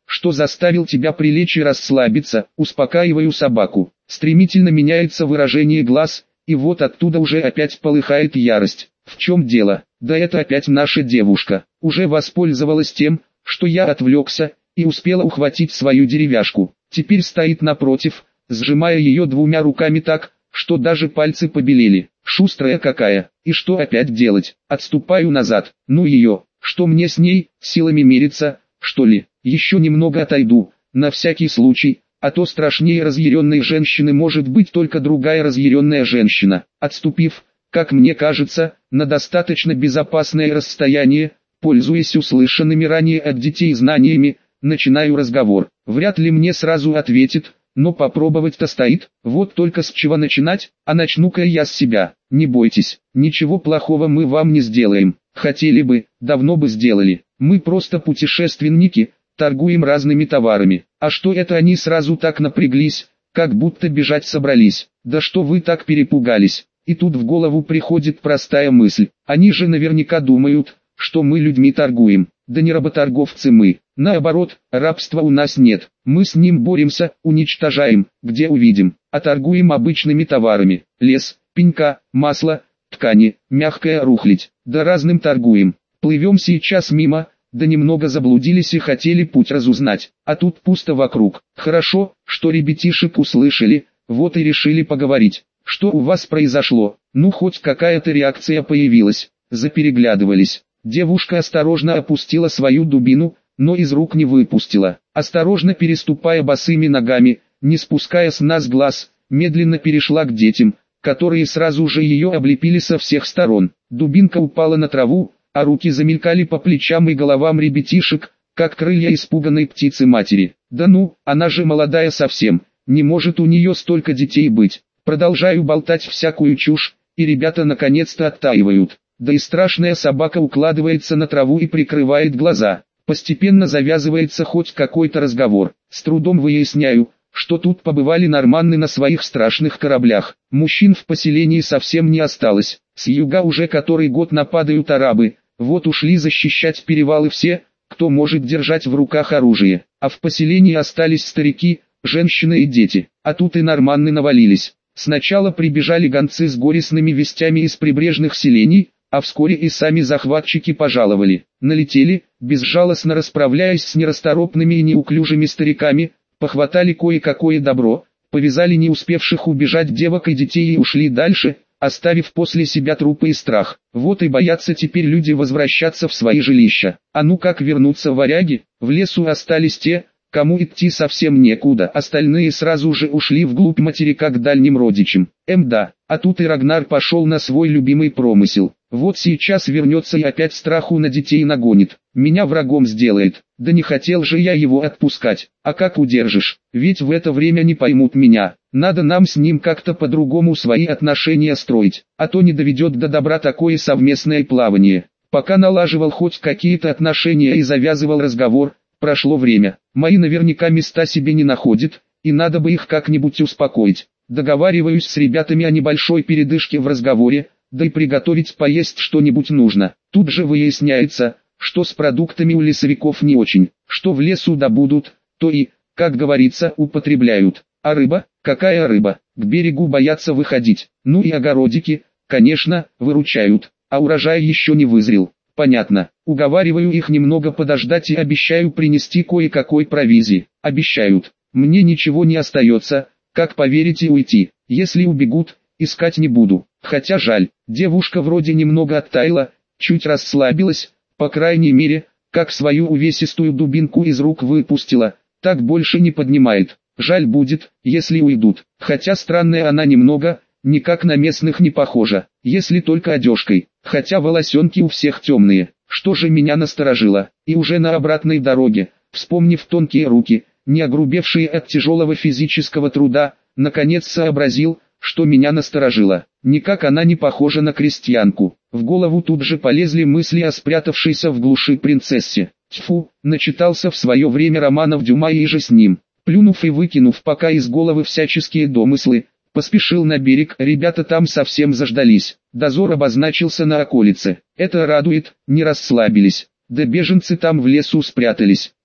что заставил тебя прилечь и расслабиться, успокаиваю собаку. Стремительно меняется выражение глаз, и вот оттуда уже опять полыхает ярость. В чем дело? Да это опять наша девушка. Уже воспользовалась тем, что я отвлекся, и успела ухватить свою деревяшку. Теперь стоит напротив, сжимая ее двумя руками так, что даже пальцы побелели. Шустрая какая. И что опять делать? Отступаю назад. Ну ее, что мне с ней, силами мериться, что ли? Еще немного отойду, на всякий случай, а то страшнее разъяренной женщины может быть только другая разъяренная женщина. Отступив, как мне кажется, на достаточно безопасное расстояние, пользуясь услышанными ранее от детей знаниями, начинаю разговор. Вряд ли мне сразу ответит, но попробовать-то стоит. Вот только с чего начинать, а начну-ка я с себя. Не бойтесь, ничего плохого мы вам не сделаем. Хотели бы, давно бы сделали. Мы просто путешественники, торгуем разными товарами. А что это они сразу так напряглись, как будто бежать собрались? Да что вы так перепугались? И тут в голову приходит простая мысль. Они же наверняка думают, что мы людьми торгуем. Да не работорговцы мы. Наоборот, рабства у нас нет. Мы с ним боремся, уничтожаем, где увидим. А торгуем обычными товарами. Лес, пенька, масло, ткани, мягкая рухлядь. Да разным торгуем. Плывем сейчас мимо, да немного заблудились и хотели путь разузнать. А тут пусто вокруг. Хорошо, что ребятишек услышали, вот и решили поговорить. Что у вас произошло? Ну хоть какая-то реакция появилась. Запереглядывались. Девушка осторожно опустила свою дубину, но из рук не выпустила. Осторожно переступая босыми ногами, не спуская с нас глаз, медленно перешла к детям, которые сразу же ее облепили со всех сторон. Дубинка упала на траву, а руки замелькали по плечам и головам ребятишек, как крылья испуганной птицы-матери. Да ну, она же молодая совсем, не может у нее столько детей быть. Продолжаю болтать всякую чушь, и ребята наконец-то оттаивают. Да и страшная собака укладывается на траву и прикрывает глаза. Постепенно завязывается хоть какой-то разговор. С трудом выясняю, что тут побывали норманны на своих страшных кораблях. Мужчин в поселении совсем не осталось. С юга уже который год нападают арабы. Вот ушли защищать перевалы все, кто может держать в руках оружие. А в поселении остались старики, женщины и дети. А тут и норманны навалились. Сначала прибежали гонцы с горестными вестями из прибрежных селений, а вскоре и сами захватчики пожаловали. Налетели, безжалостно расправляясь с нерасторопными и неуклюжими стариками, похватали кое-какое добро, повязали не успевших убежать девок и детей и ушли дальше, оставив после себя трупы и страх. Вот и боятся теперь люди возвращаться в свои жилища. А ну как вернуться варяги? В лесу остались те, кому идти совсем некуда, остальные сразу же ушли вглубь материка к дальним родичам. Мда, а тут и Рагнар пошел на свой любимый промысел. Вот сейчас вернется и опять страху на детей нагонит. Меня врагом сделает. Да не хотел же я его отпускать. А как удержишь? Ведь в это время не поймут меня. Надо нам с ним как-то по-другому свои отношения строить. А то не доведет до добра такое совместное плавание. Пока налаживал хоть какие-то отношения и завязывал разговор, прошло время. Мои наверняка места себе не находят, и надо бы их как-нибудь успокоить. Договариваюсь с ребятами о небольшой передышке в разговоре, да и приготовить поесть что-нибудь нужно. Тут же выясняется, что с продуктами у лесовиков не очень. Что в лесу добудут, то и, как говорится, употребляют. А рыба? Какая рыба? К берегу боятся выходить. Ну и огородики, конечно, выручают. А урожай еще не вызрел. Понятно. Уговариваю их немного подождать и обещаю принести кое-какой провизии. Обещают. Мне ничего не остается, как поверить и уйти. Если убегут, искать не буду. Хотя жаль, девушка вроде немного оттаяла, чуть расслабилась, по крайней мере, как свою увесистую дубинку из рук выпустила, так больше не поднимает. Жаль будет, если уйдут. Хотя странная она немного, никак на местных не похожа, если только одежкой. Хотя волосенки у всех темные. Что же меня насторожило? И уже на обратной дороге, вспомнив тонкие руки, не огрубевшие от тяжелого физического труда, наконец сообразил, что меня насторожило. Никак она не похожа на крестьянку. В голову тут же полезли мысли о спрятавшейся в глуши принцессе. Тьфу, начитался в свое время романов Дюма и же с ним. Плюнув и выкинув пока из головы всяческие домыслы, поспешил на берег. Ребята там совсем заждались. Дозор обозначился на околице. Это радует, не расслабились. Да беженцы там в лесу спрятались.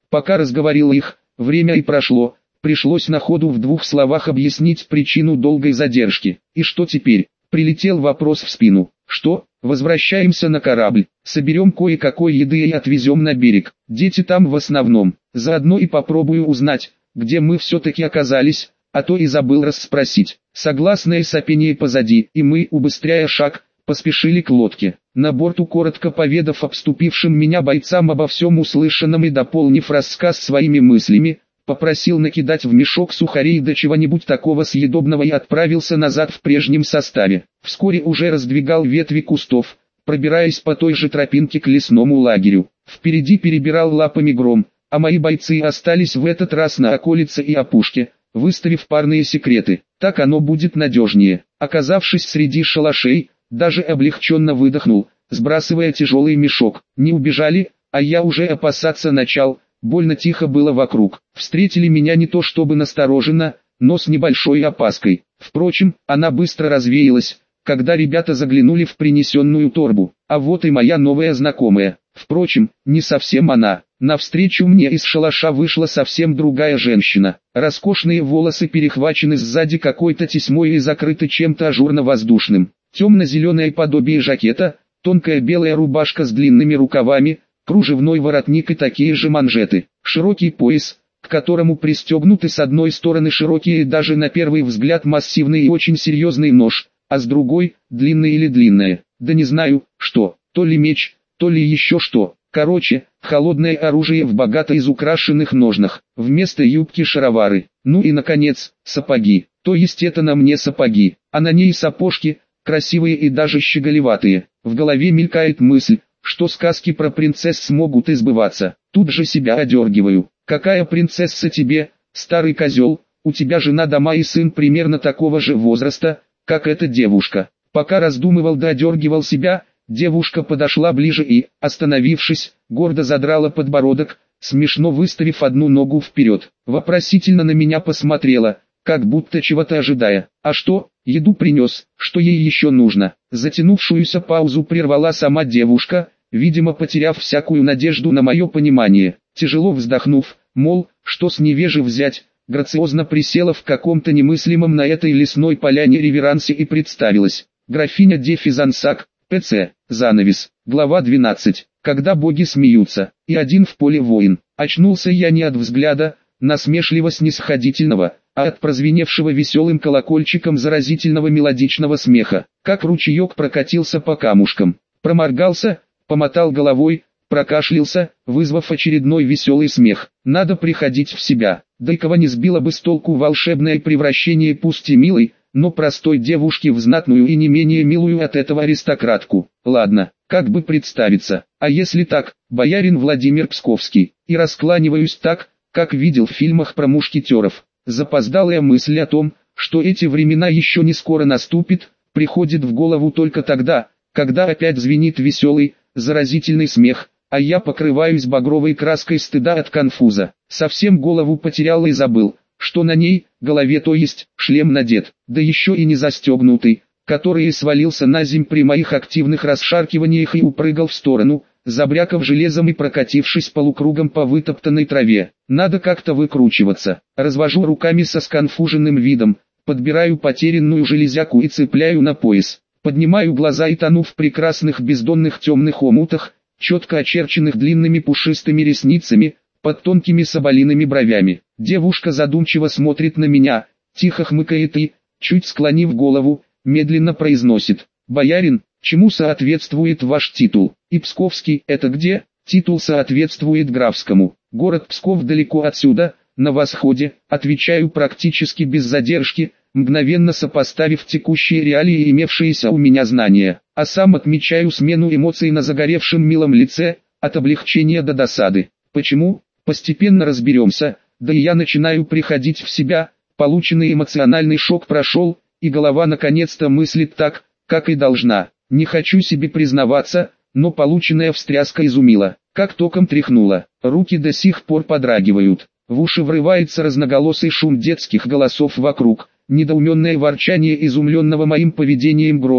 Пока разговорил их, время и прошло, пришлось на ходу в двух словах объяснить причину долгой задержки. И что теперь? Прилетел вопрос в спину. Что? Возвращаемся на корабль, соберем кое-какой еды и отвезем на берег. Дети там в основном. Заодно и попробую узнать, где мы все-таки оказались, а то и забыл расспросить. Согласное сопение позади, и мы, убыстряя шаг, поспешили к лодке. На борту, коротко поведав обступившим меня бойцам обо всем услышанном и дополнив рассказ своими мыслями, попросил накидать в мешок сухарей до чего-нибудь такого съедобного и отправился назад в прежнем составе. Вскоре уже раздвигал ветви кустов, пробираясь по той же тропинке к лесному лагерю. Впереди перебирал лапами Гром, а мои бойцы остались в этот раз на околице и опушке, выставив парные секреты. Так оно будет надежнее. Оказавшись среди шалашей, даже облегченно выдохнул, сбрасывая тяжелый мешок. Не убежали, а я уже опасаться начал. Больно тихо было вокруг. Встретили меня не то чтобы настороженно, но с небольшой опаской. Впрочем, она быстро развеялась, когда ребята заглянули в принесенную торбу. А вот и моя новая знакомая. Впрочем, не совсем она. Навстречу мне из шалаша вышла совсем другая женщина. Роскошные волосы перехвачены сзади какой-то тесьмой и закрыты чем-то ажурно-воздушным. Темно-зеленое подобие жакета, тонкая белая рубашка с длинными рукавами, кружевной воротник и такие же манжеты. Широкий пояс, к которому пристегнуты с одной стороны широкий и даже на первый взгляд массивный и очень серьезный нож, а с другой – длинный или длинное. Да не знаю, что, то ли меч, то ли еще что. Короче, холодное оружие в богато изукрашенных ножнах, вместо юбки шаровары. Ну и наконец, сапоги. То есть это на мне сапоги, а на ней сапожки, красивые и даже щеголеватые. В голове мелькает мысль, что сказки про принцесс могут избываться. Тут же себя одергиваю. Какая принцесса тебе, старый козел, у тебя жена, дома и сын примерно такого же возраста, как эта девушка. Пока раздумывал да одергивал себя, девушка подошла ближе и, остановившись, гордо задрала подбородок, смешно выставив одну ногу вперед. Вопросительно на меня посмотрела, как будто чего-то ожидая. А что, еду принес, что ей еще нужно? Затянувшуюся паузу прервала сама девушка, видимо потеряв всякую надежду на мое понимание. Тяжело вздохнув, мол, что с невежи взять, грациозно присела в каком-то немыслимом на этой лесной поляне реверансе и представилась. Графиня де Физансак, ПЦ, занавес, глава двенадцать. Когда боги смеются, и один в поле воин. Очнулся я не от взгляда, насмешливо-снисходительного, а от прозвеневшего веселым колокольчиком заразительного мелодичного смеха. Как ручеек прокатился по камушкам. Проморгался, помотал головой, прокашлялся, вызвав очередной веселый смех. Надо приходить в себя. Да и кого не сбило бы с толку волшебное превращение пусть и милой, но простой девушки в знатную и не менее милую от этого аристократку. Ладно, как бы представиться, а если так, боярин Владимир Псковский, и раскланиваюсь так, как видел в фильмах про мушкетеров. Запоздалая мысль о том, что эти времена еще не скоро наступит, приходит в голову только тогда, когда опять звенит веселый, заразительный смех, а я покрываюсь багровой краской стыда от конфуза. Совсем голову потерял и забыл, что на ней, голове то есть, шлем надет, да еще и не застегнутый, который свалился на земь при моих активных расшаркиваниях и упрыгал в сторону, забрякав железом и прокатившись полукругом по вытоптанной траве. Надо как-то выкручиваться. Развожу руками со сконфуженным видом, подбираю потерянную железяку и цепляю на пояс. Поднимаю глаза и тону в прекрасных бездонных темных омутах, четко очерченных длинными пушистыми ресницами, под тонкими соболиными бровями. Девушка задумчиво смотрит на меня, тихо хмыкает и, чуть склонив голову, медленно произносит: «Боярин, чему соответствует ваш титул? И Псковский, это где?» «Титул соответствует графскому. Город Псков далеко отсюда, на восходе», отвечаю практически без задержки, мгновенно сопоставив текущие реалии и имевшиеся у меня знания, а сам отмечаю смену эмоций на загоревшем милом лице, от облегчения до досады. Почему? Постепенно разберемся, да и я начинаю приходить в себя, полученный эмоциональный шок прошел, и голова наконец-то мыслит так, как и должна. Не хочу себе признаваться, но полученная встряска изумила, как током тряхнула, руки до сих пор подрагивают, в уши врывается разноголосый шум детских голосов вокруг, недоуменное ворчание изумленного моим поведением Грома,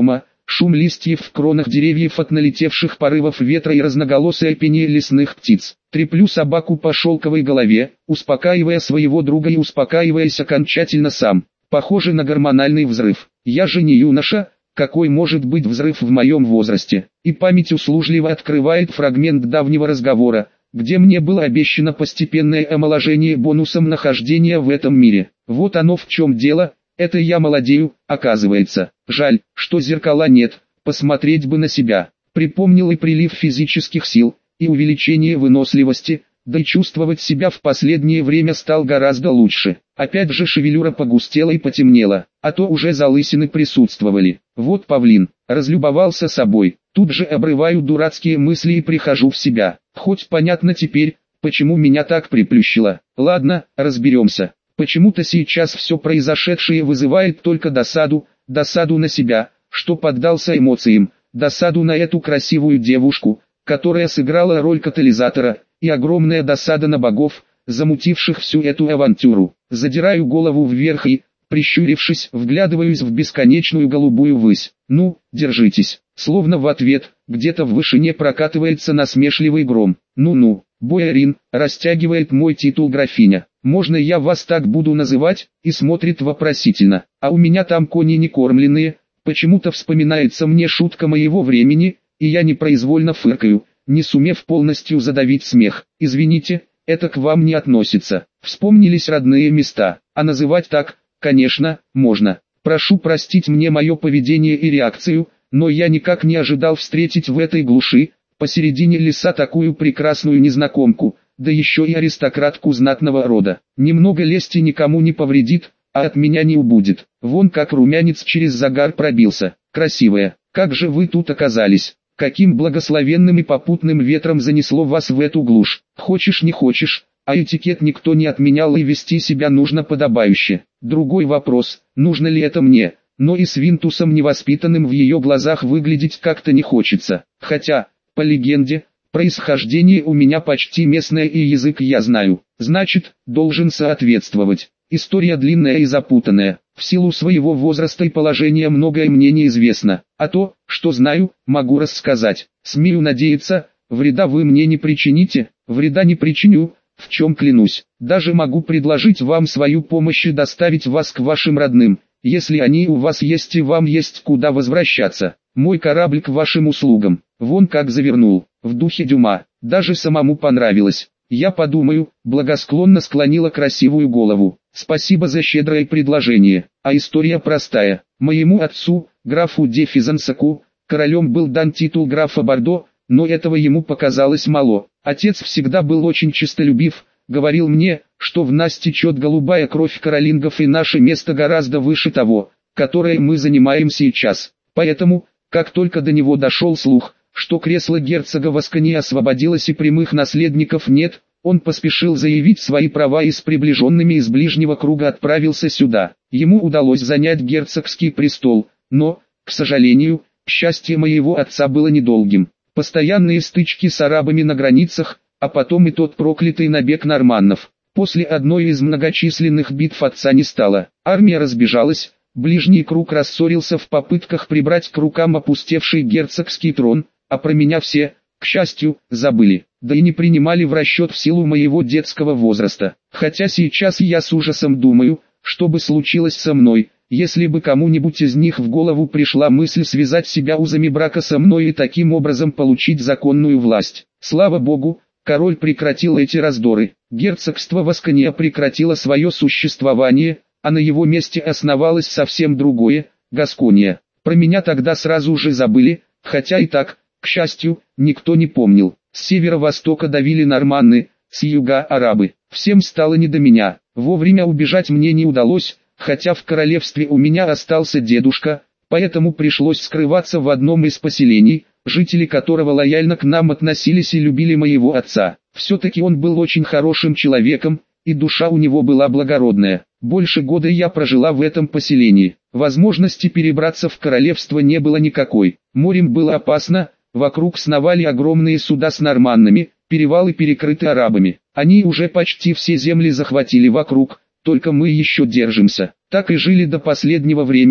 шум листьев в кронах деревьев от налетевших порывов ветра и разноголосое пение лесных птиц. Треплю собаку по шелковой голове, успокаивая своего друга и успокаиваясь окончательно сам. Похоже на гормональный взрыв. Я же не юноша, какой может быть взрыв в моем возрасте. И память услужливо открывает фрагмент давнего разговора, где мне было обещано постепенное омоложение бонусом нахождения в этом мире. Вот оно в чем дело, это я молодею, оказывается. Жаль, что зеркала нет, посмотреть бы на себя. Припомнил и прилив физических сил, и увеличение выносливости, да и чувствовать себя в последнее время стал гораздо лучше. Опять же шевелюра погустела и потемнела, а то уже залысины присутствовали. Вот павлин, разлюбовался собой, тут же обрываю дурацкие мысли и прихожу в себя. Хоть понятно теперь, почему меня так приплющило. Ладно, разберемся. Почему-то сейчас все произошедшее вызывает только досаду, досаду на себя, что поддался эмоциям, досаду на эту красивую девушку, которая сыграла роль катализатора, и огромная досада на богов, замутивших всю эту авантюру. Задираю голову вверх и, прищурившись, вглядываюсь в бесконечную голубую высь. Ну, держитесь. Словно в ответ, где-то в вышине прокатывается насмешливый гром. Ну-ну, боярин, растягивает мой титул графиня. Можно я вас так буду называть? И смотрит вопросительно. А у меня там кони не кормленные. Почему-то вспоминается мне шутка моего времени, и я непроизвольно фыркаю, не сумев полностью задавить смех. Извините, это к вам не относится. Вспомнились родные места, а называть так, конечно, можно. Прошу простить мне мое поведение и реакцию, но я никак не ожидал встретить в этой глуши, посередине леса такую прекрасную незнакомку, да еще и аристократку знатного рода. Немного лести никому не повредит, а от меня не убудет. Вон как румянец через загар пробился. Красивая, как же вы тут оказались? Каким благословенным и попутным ветром занесло вас в эту глушь? Хочешь не хочешь, а этикет никто не отменял и вести себя нужно подобающе. Другой вопрос, нужно ли это мне, но и свинтусом невоспитанным в ее глазах выглядеть как-то не хочется. Хотя, по легенде, происхождение у меня почти местное и язык я знаю, значит, должен соответствовать. История длинная и запутанная, в силу своего возраста и положения многое мне неизвестно, а то, что знаю, могу рассказать. Смею надеяться, вреда вы мне не причините, вреда не причиню, в чем клянусь. Даже могу предложить вам свою помощь и доставить вас к вашим родным, если они у вас есть и вам есть куда возвращаться. Мой корабль к вашим услугам. Вон как завернул, в духе Дюма, даже самому понравилось. Я подумаю, благосклонно склонила красивую голову. Спасибо за щедрое предложение. А история простая. Моему отцу, графу де Физансаку, королем был дан титул графа Бордо, но этого ему показалось мало. Отец всегда был очень честолюбив, говорил мне, что в нас течет голубая кровь каролингов и наше место гораздо выше того, которое мы занимаем сейчас. Поэтому, как только до него дошел слух, что кресло герцога Воскани освободилось и прямых наследников нет, он поспешил заявить свои права и с приближенными из ближнего круга отправился сюда. Ему удалось занять герцогский престол, но, к сожалению, счастье моего отца было недолгим. Постоянные стычки с арабами на границах, а потом и тот проклятый набег норманнов. После одной из многочисленных битв отца не стало. Армия разбежалась, ближний круг рассорился в попытках прибрать к рукам опустевший герцогский трон, а про меня все, к счастью, забыли, да и не принимали в расчет в силу моего детского возраста. Хотя сейчас я с ужасом думаю, что бы случилось со мной, если бы кому-нибудь из них в голову пришла мысль связать себя узами брака со мной и таким образом получить законную власть. Слава богу, король прекратил эти раздоры, герцогство Воскания прекратило свое существование, а на его месте основалось совсем другое, Гаскония. Про меня тогда сразу же забыли, хотя и так, к счастью, никто не помнил. С северо-востока давили норманны, с юга арабы. Всем стало не до меня. Вовремя убежать мне не удалось, хотя в королевстве у меня остался дедушка, поэтому пришлось скрываться в одном из поселений, жители которого лояльно к нам относились и любили моего отца. Все-таки он был очень хорошим человеком, и душа у него была благородная. Больше года я прожила в этом поселении. Возможности перебраться в королевство не было никакой. Морем было опасно, вокруг сновали огромные суда с норманнами, перевалы перекрыты арабами. Они уже почти все земли захватили вокруг, только мы еще держимся. Так и жили до последнего времени,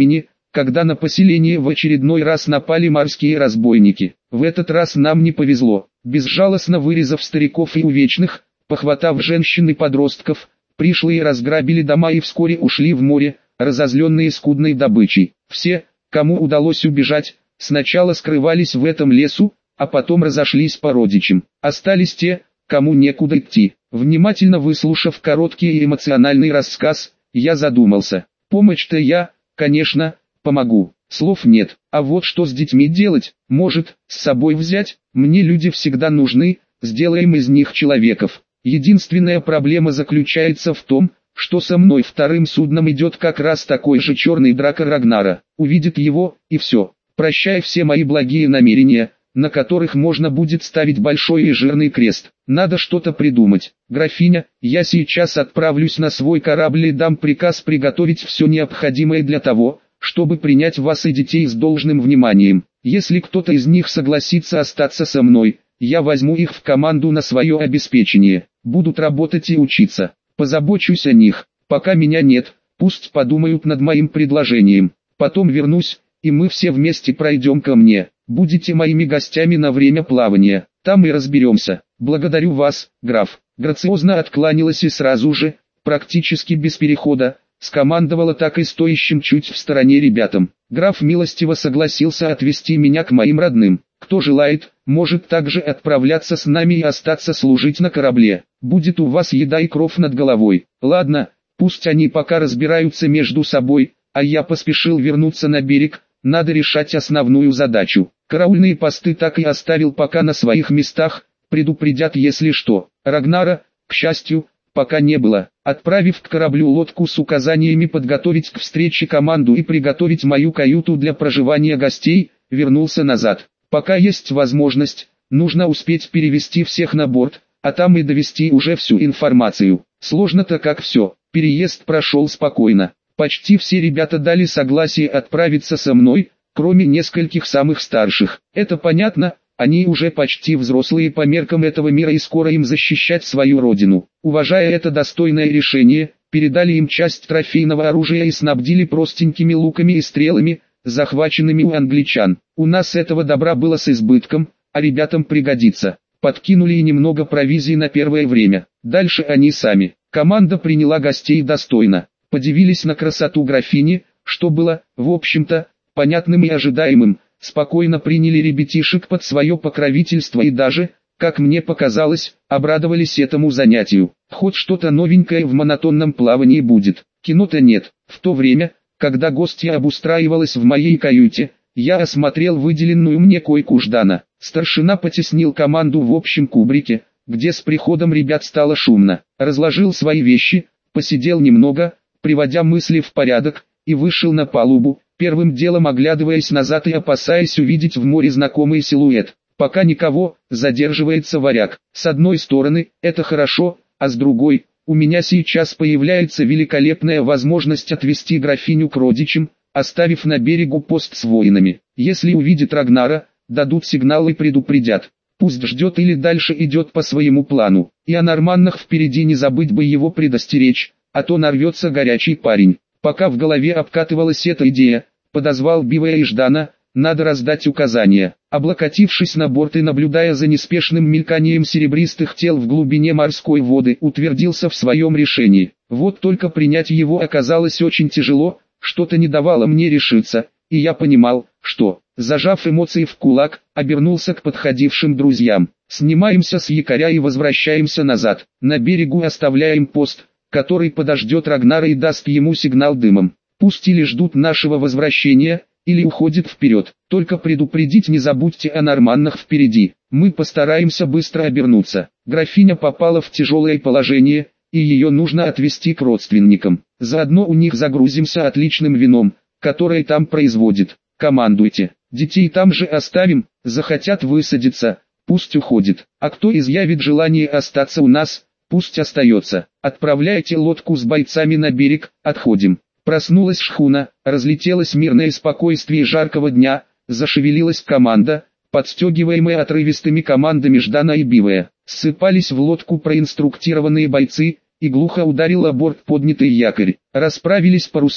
когда на поселение в очередной раз напали морские разбойники. В этот раз нам не повезло. Безжалостно вырезав стариков и увечных, похватав женщин и подростков, пришлые разграбили дома и вскоре ушли в море, разозленные скудной добычей. Все, кому удалось убежать, сначала скрывались в этом лесу, а потом разошлись по родичам. Остались те, кому некуда идти. Внимательно выслушав короткий и эмоциональный рассказ, я задумался. Помочь-то я, конечно, помогу. Слов нет. А вот что с детьми делать? Может, с собой взять? Мне люди всегда нужны, сделаем из них человеков. Единственная проблема заключается в том, что со мной вторым судном идет как раз такой же черный драка Рагнара. Увидит его, и все. Прощай все мои благие намерения, на которых можно будет ставить большой и жирный крест. Надо что-то придумать. Графиня, я сейчас отправлюсь на свой корабль и дам приказ приготовить все необходимое для того, чтобы принять вас и детей с должным вниманием. Если кто-то из них согласится остаться со мной, я возьму их в команду на свое обеспечение. Будут работать и учиться. Позабочусь о них. Пока меня нет, пусть подумают над моим предложением. Потом вернусь, и мы все вместе пройдем ко мне. Будете моими гостями на время плавания. Там и разберемся. Благодарю вас, граф. Грациозно откланялась и сразу же, практически без перехода, скомандовала так и стоящим чуть в стороне ребятам. Граф милостиво согласился отвезти меня к моим родным. Кто желает, может также отправляться с нами и остаться служить на корабле. Будет у вас еда и кров над головой. Ладно, пусть они пока разбираются между собой, а я поспешил вернуться на берег. Надо решать основную задачу. Караульные посты так и оставил пока на своих местах, предупредят если что. Рагнара, к счастью, пока не было. Отправив к кораблю лодку с указаниями подготовить к встрече команду и приготовить мою каюту для проживания гостей, вернулся назад. Пока есть возможность, нужно успеть перевести всех на борт, а там и довести уже всю информацию. Сложно-то как все. Переезд прошел спокойно. Почти все ребята дали согласие отправиться со мной, кроме нескольких самых старших. Это понятно, они уже почти взрослые по меркам этого мира и скоро им защищать свою родину. Уважая это достойное решение, передали им часть трофейного оружия и снабдили простенькими луками и стрелами, захваченными у англичан. У нас этого добра было с избытком, а ребятам пригодится. Подкинули и немного провизии на первое время. Дальше они сами. Команда приняла гостей достойно. Подивились на красоту графини, что было, в общем-то, понятным и ожидаемым. Спокойно приняли ребятишек под свое покровительство и даже, как мне показалось, обрадовались этому занятию. Хоть что-то новенькое в монотонном плавании будет. Кино-то нет. В то время, когда гостья обустраивалась в моей каюте, я осмотрел выделенную мне койку Ждана. Старшина потеснил команду в общем кубрике, где с приходом ребят стало шумно. Разложил свои вещи, посидел немного, приводя мысли в порядок, и вышел на палубу, первым делом оглядываясь назад и опасаясь увидеть в море знакомый силуэт. Пока никого, задерживается варяг. С одной стороны, это хорошо, а с другой, у меня сейчас появляется великолепная возможность отвезти графиню к родичам, оставив на берегу пост с воинами. Если увидят Рагнара, дадут сигнал и предупредят. Пусть ждет или дальше идет по своему плану. И о норманнах впереди не забыть бы его предостеречь, а то нарвется горячий парень. Пока в голове обкатывалась эта идея, подозвал Бивая и Ждана, надо раздать указания. Облокотившись на борт и наблюдая за неспешным мельканием серебристых тел в глубине морской воды, утвердился в своем решении. Вот только принять его оказалось очень тяжело, что-то не давало мне решиться, и я понимал, что, зажав эмоции в кулак, обернулся к подходившим друзьям. Снимаемся с якоря и возвращаемся назад. На берегу оставляем пост, который подождет Рагнара и даст ему сигнал дымом. Пусть или ждут нашего возвращения, или уходит вперед. Только предупредить не забудьте о норманнах впереди. Мы постараемся быстро обернуться. Графиня попала в тяжелое положение, и ее нужно отвезти к родственникам. Заодно у них загрузимся отличным вином, которое там производит. Командуйте. Детей там же оставим, захотят высадиться, пусть уходит. А кто изъявит желание остаться у нас, пусть остается. Отправляйте лодку с бойцами на берег, отходим. Проснулась шхуна, разлетелось мирное спокойствие жаркого дня, зашевелилась команда, подстегиваемая отрывистыми командами Ждана и Бивая. Ссыпались в лодку проинструктированные бойцы, и глухо ударил о борт поднятый якорь. Расправились паруса,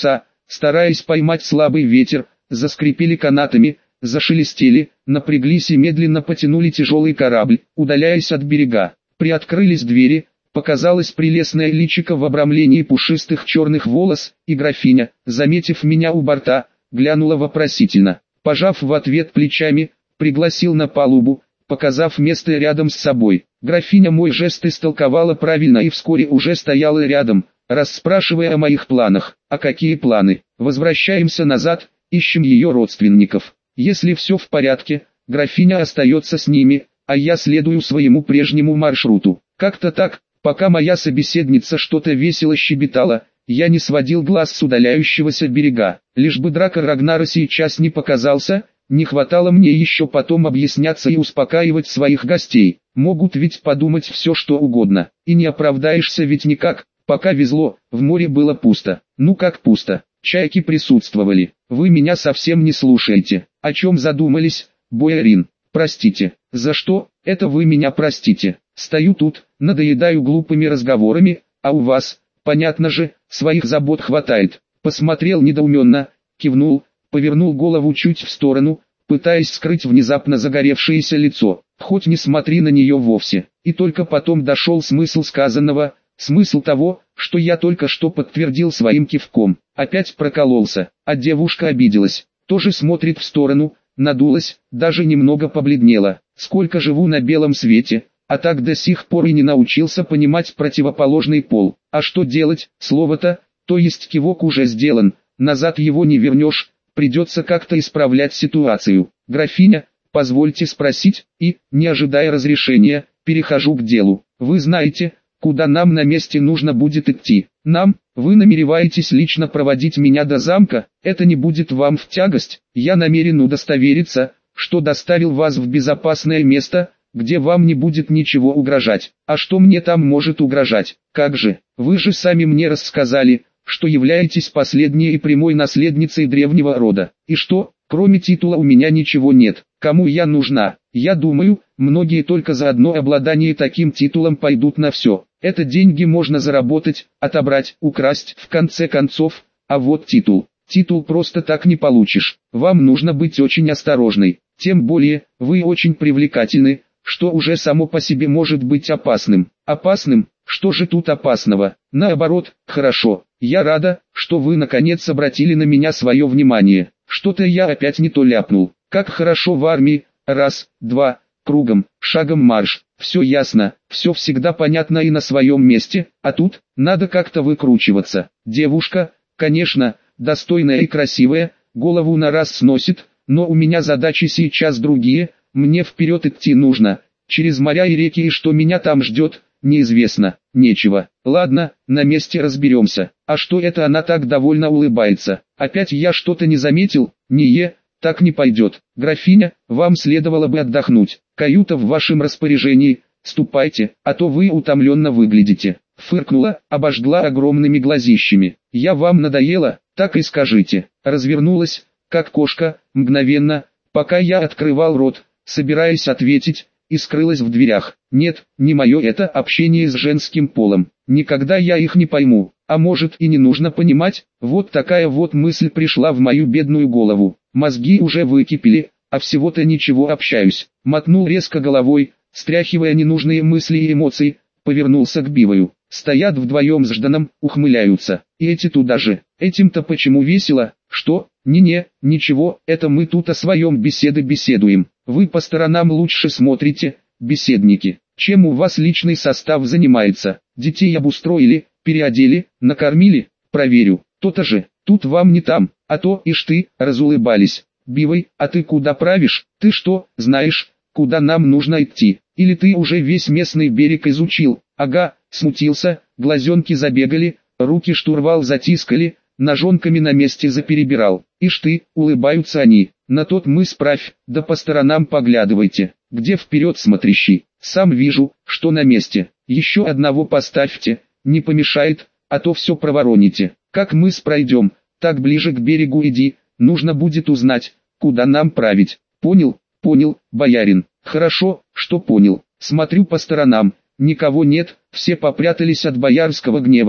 стараясь поймать слабый ветер, заскрипели канатами, зашелестели, напряглись и медленно потянули тяжелый корабль, удаляясь от берега. Приоткрылись двери, показалось прелестное личико в обрамлении пушистых черных волос, и графиня, заметив меня у борта, глянула вопросительно. Пожав в ответ плечами, пригласил на палубу, показав место рядом с собой. Графиня мой жест истолковала правильно и вскоре уже стояла рядом, расспрашивая о моих планах. А какие планы? Возвращаемся назад, ищем ее родственников. Если все в порядке, графиня остается с ними, а я следую своему прежнему маршруту. Как-то так, пока моя собеседница что-то весело щебетала, я не сводил глаз с удаляющегося берега. Лишь бы Драко Рагнара сейчас не показался, не хватало мне еще потом объясняться и успокаивать своих гостей. Могут ведь подумать все что угодно, и не оправдаешься ведь никак. Пока везло, в море было пусто. Ну как пусто? Чайки присутствовали. Вы меня совсем не слушаете. О чем задумались, боярин? Простите. За что? Это вы меня простите. Стою тут, надоедаю глупыми разговорами, а у вас, понятно же, своих забот хватает. Посмотрел недоуменно, кивнул, повернул голову чуть в сторону, пытаясь скрыть внезапно загоревшееся лицо. Хоть не смотри на нее вовсе. И только потом дошел смысл сказанного, смысл того, что я только что подтвердил своим кивком. Опять прокололся, а девушка обиделась, тоже смотрит в сторону, надулась, даже немного побледнела. Сколько живу на белом свете, а так до сих пор и не научился понимать противоположный пол. А что делать, слово-то, то есть кивок уже сделан, назад его не вернешь, придется как-то исправлять ситуацию. Графиня, позвольте спросить, и, не ожидая разрешения, перехожу к делу. Вы знаете, куда нам на месте нужно будет идти? Нам? Вы намереваетесь лично проводить меня до замка? Это не будет вам в тягость? Я намерен удостовериться, что доставил вас в безопасное место, где вам не будет ничего угрожать. А что мне там может угрожать? Как же? Вы же сами мне рассказали, что являетесь последней и прямой наследницей древнего рода. И что, кроме титула у меня ничего нет? Кому я нужна? Я думаю, многие только за одно обладание таким титулом пойдут на все. Это деньги можно заработать, отобрать, украсть, в конце концов, а вот титул. Титул просто так не получишь. Вам нужно быть очень осторожной. Тем более, вы очень привлекательны, что уже само по себе может быть опасным. Опасным? Что же тут опасного? Наоборот, хорошо. Я рада, что вы наконец обратили на меня свое внимание. Что-то я опять не то ляпнул. Как хорошо в армии. Раз, два, кругом, шагом марш. Все ясно, все всегда понятно и на своем месте, а тут, надо как-то выкручиваться. Девушка, конечно, достойная и красивая, голову на раз сносит, но у меня задачи сейчас другие, мне вперед идти нужно, через моря и реки, и что меня там ждет, неизвестно, нечего. Ладно, на месте разберемся. А что это она так довольно улыбается? Опять я что-то не заметил? Не е, так не пойдет. Графиня, вам следовало бы отдохнуть. Каюта в вашем распоряжении, ступайте, а то вы утомленно выглядите. Фыркнула, обожгла огромными глазищами. Я вам надоела, так и скажите. Развернулась, как кошка, мгновенно, пока я открывал рот, собираясь ответить, и скрылась в дверях. Нет, не мое это общение с женским полом. Никогда я их не пойму. А может и не нужно понимать, вот такая вот мысль пришла в мою бедную голову. Мозги уже выкипели, а всего-то ничего общаюсь. Мотнул резко головой, стряхивая ненужные мысли и эмоции, повернулся к Бивою. Стоят вдвоем с Жданом, ухмыляются. И эти туда же. Этим-то почему весело? Что? Не-не, ничего, это мы тут о своем беседы беседуем. Вы по сторонам лучше смотрите, беседники. Чем у вас личный состав занимается? Детей обустроили, переодели, накормили? Проверю. То-то же, тут вам не там, а то, ишь ты, разулыбались. Бивой, а ты куда правишь? Ты что, знаешь, куда нам нужно идти? Или ты уже весь местный берег изучил? Ага, смутился, глазенки забегали, руки штурвал затискали, ножонками на месте заперебирал. Ишь ты, улыбаются они. На тот мыс правь, да по сторонам поглядывайте. Где вперед смотрящий? Сам вижу, что на месте. Еще одного поставьте, не помешает, а то все провороните. Как мыс пройдем, так ближе к берегу иди, нужно будет узнать, куда нам править. Понял, понял, боярин. Хорошо, что понял. Смотрю по сторонам, никого нет, все попрятались от боярского гнева,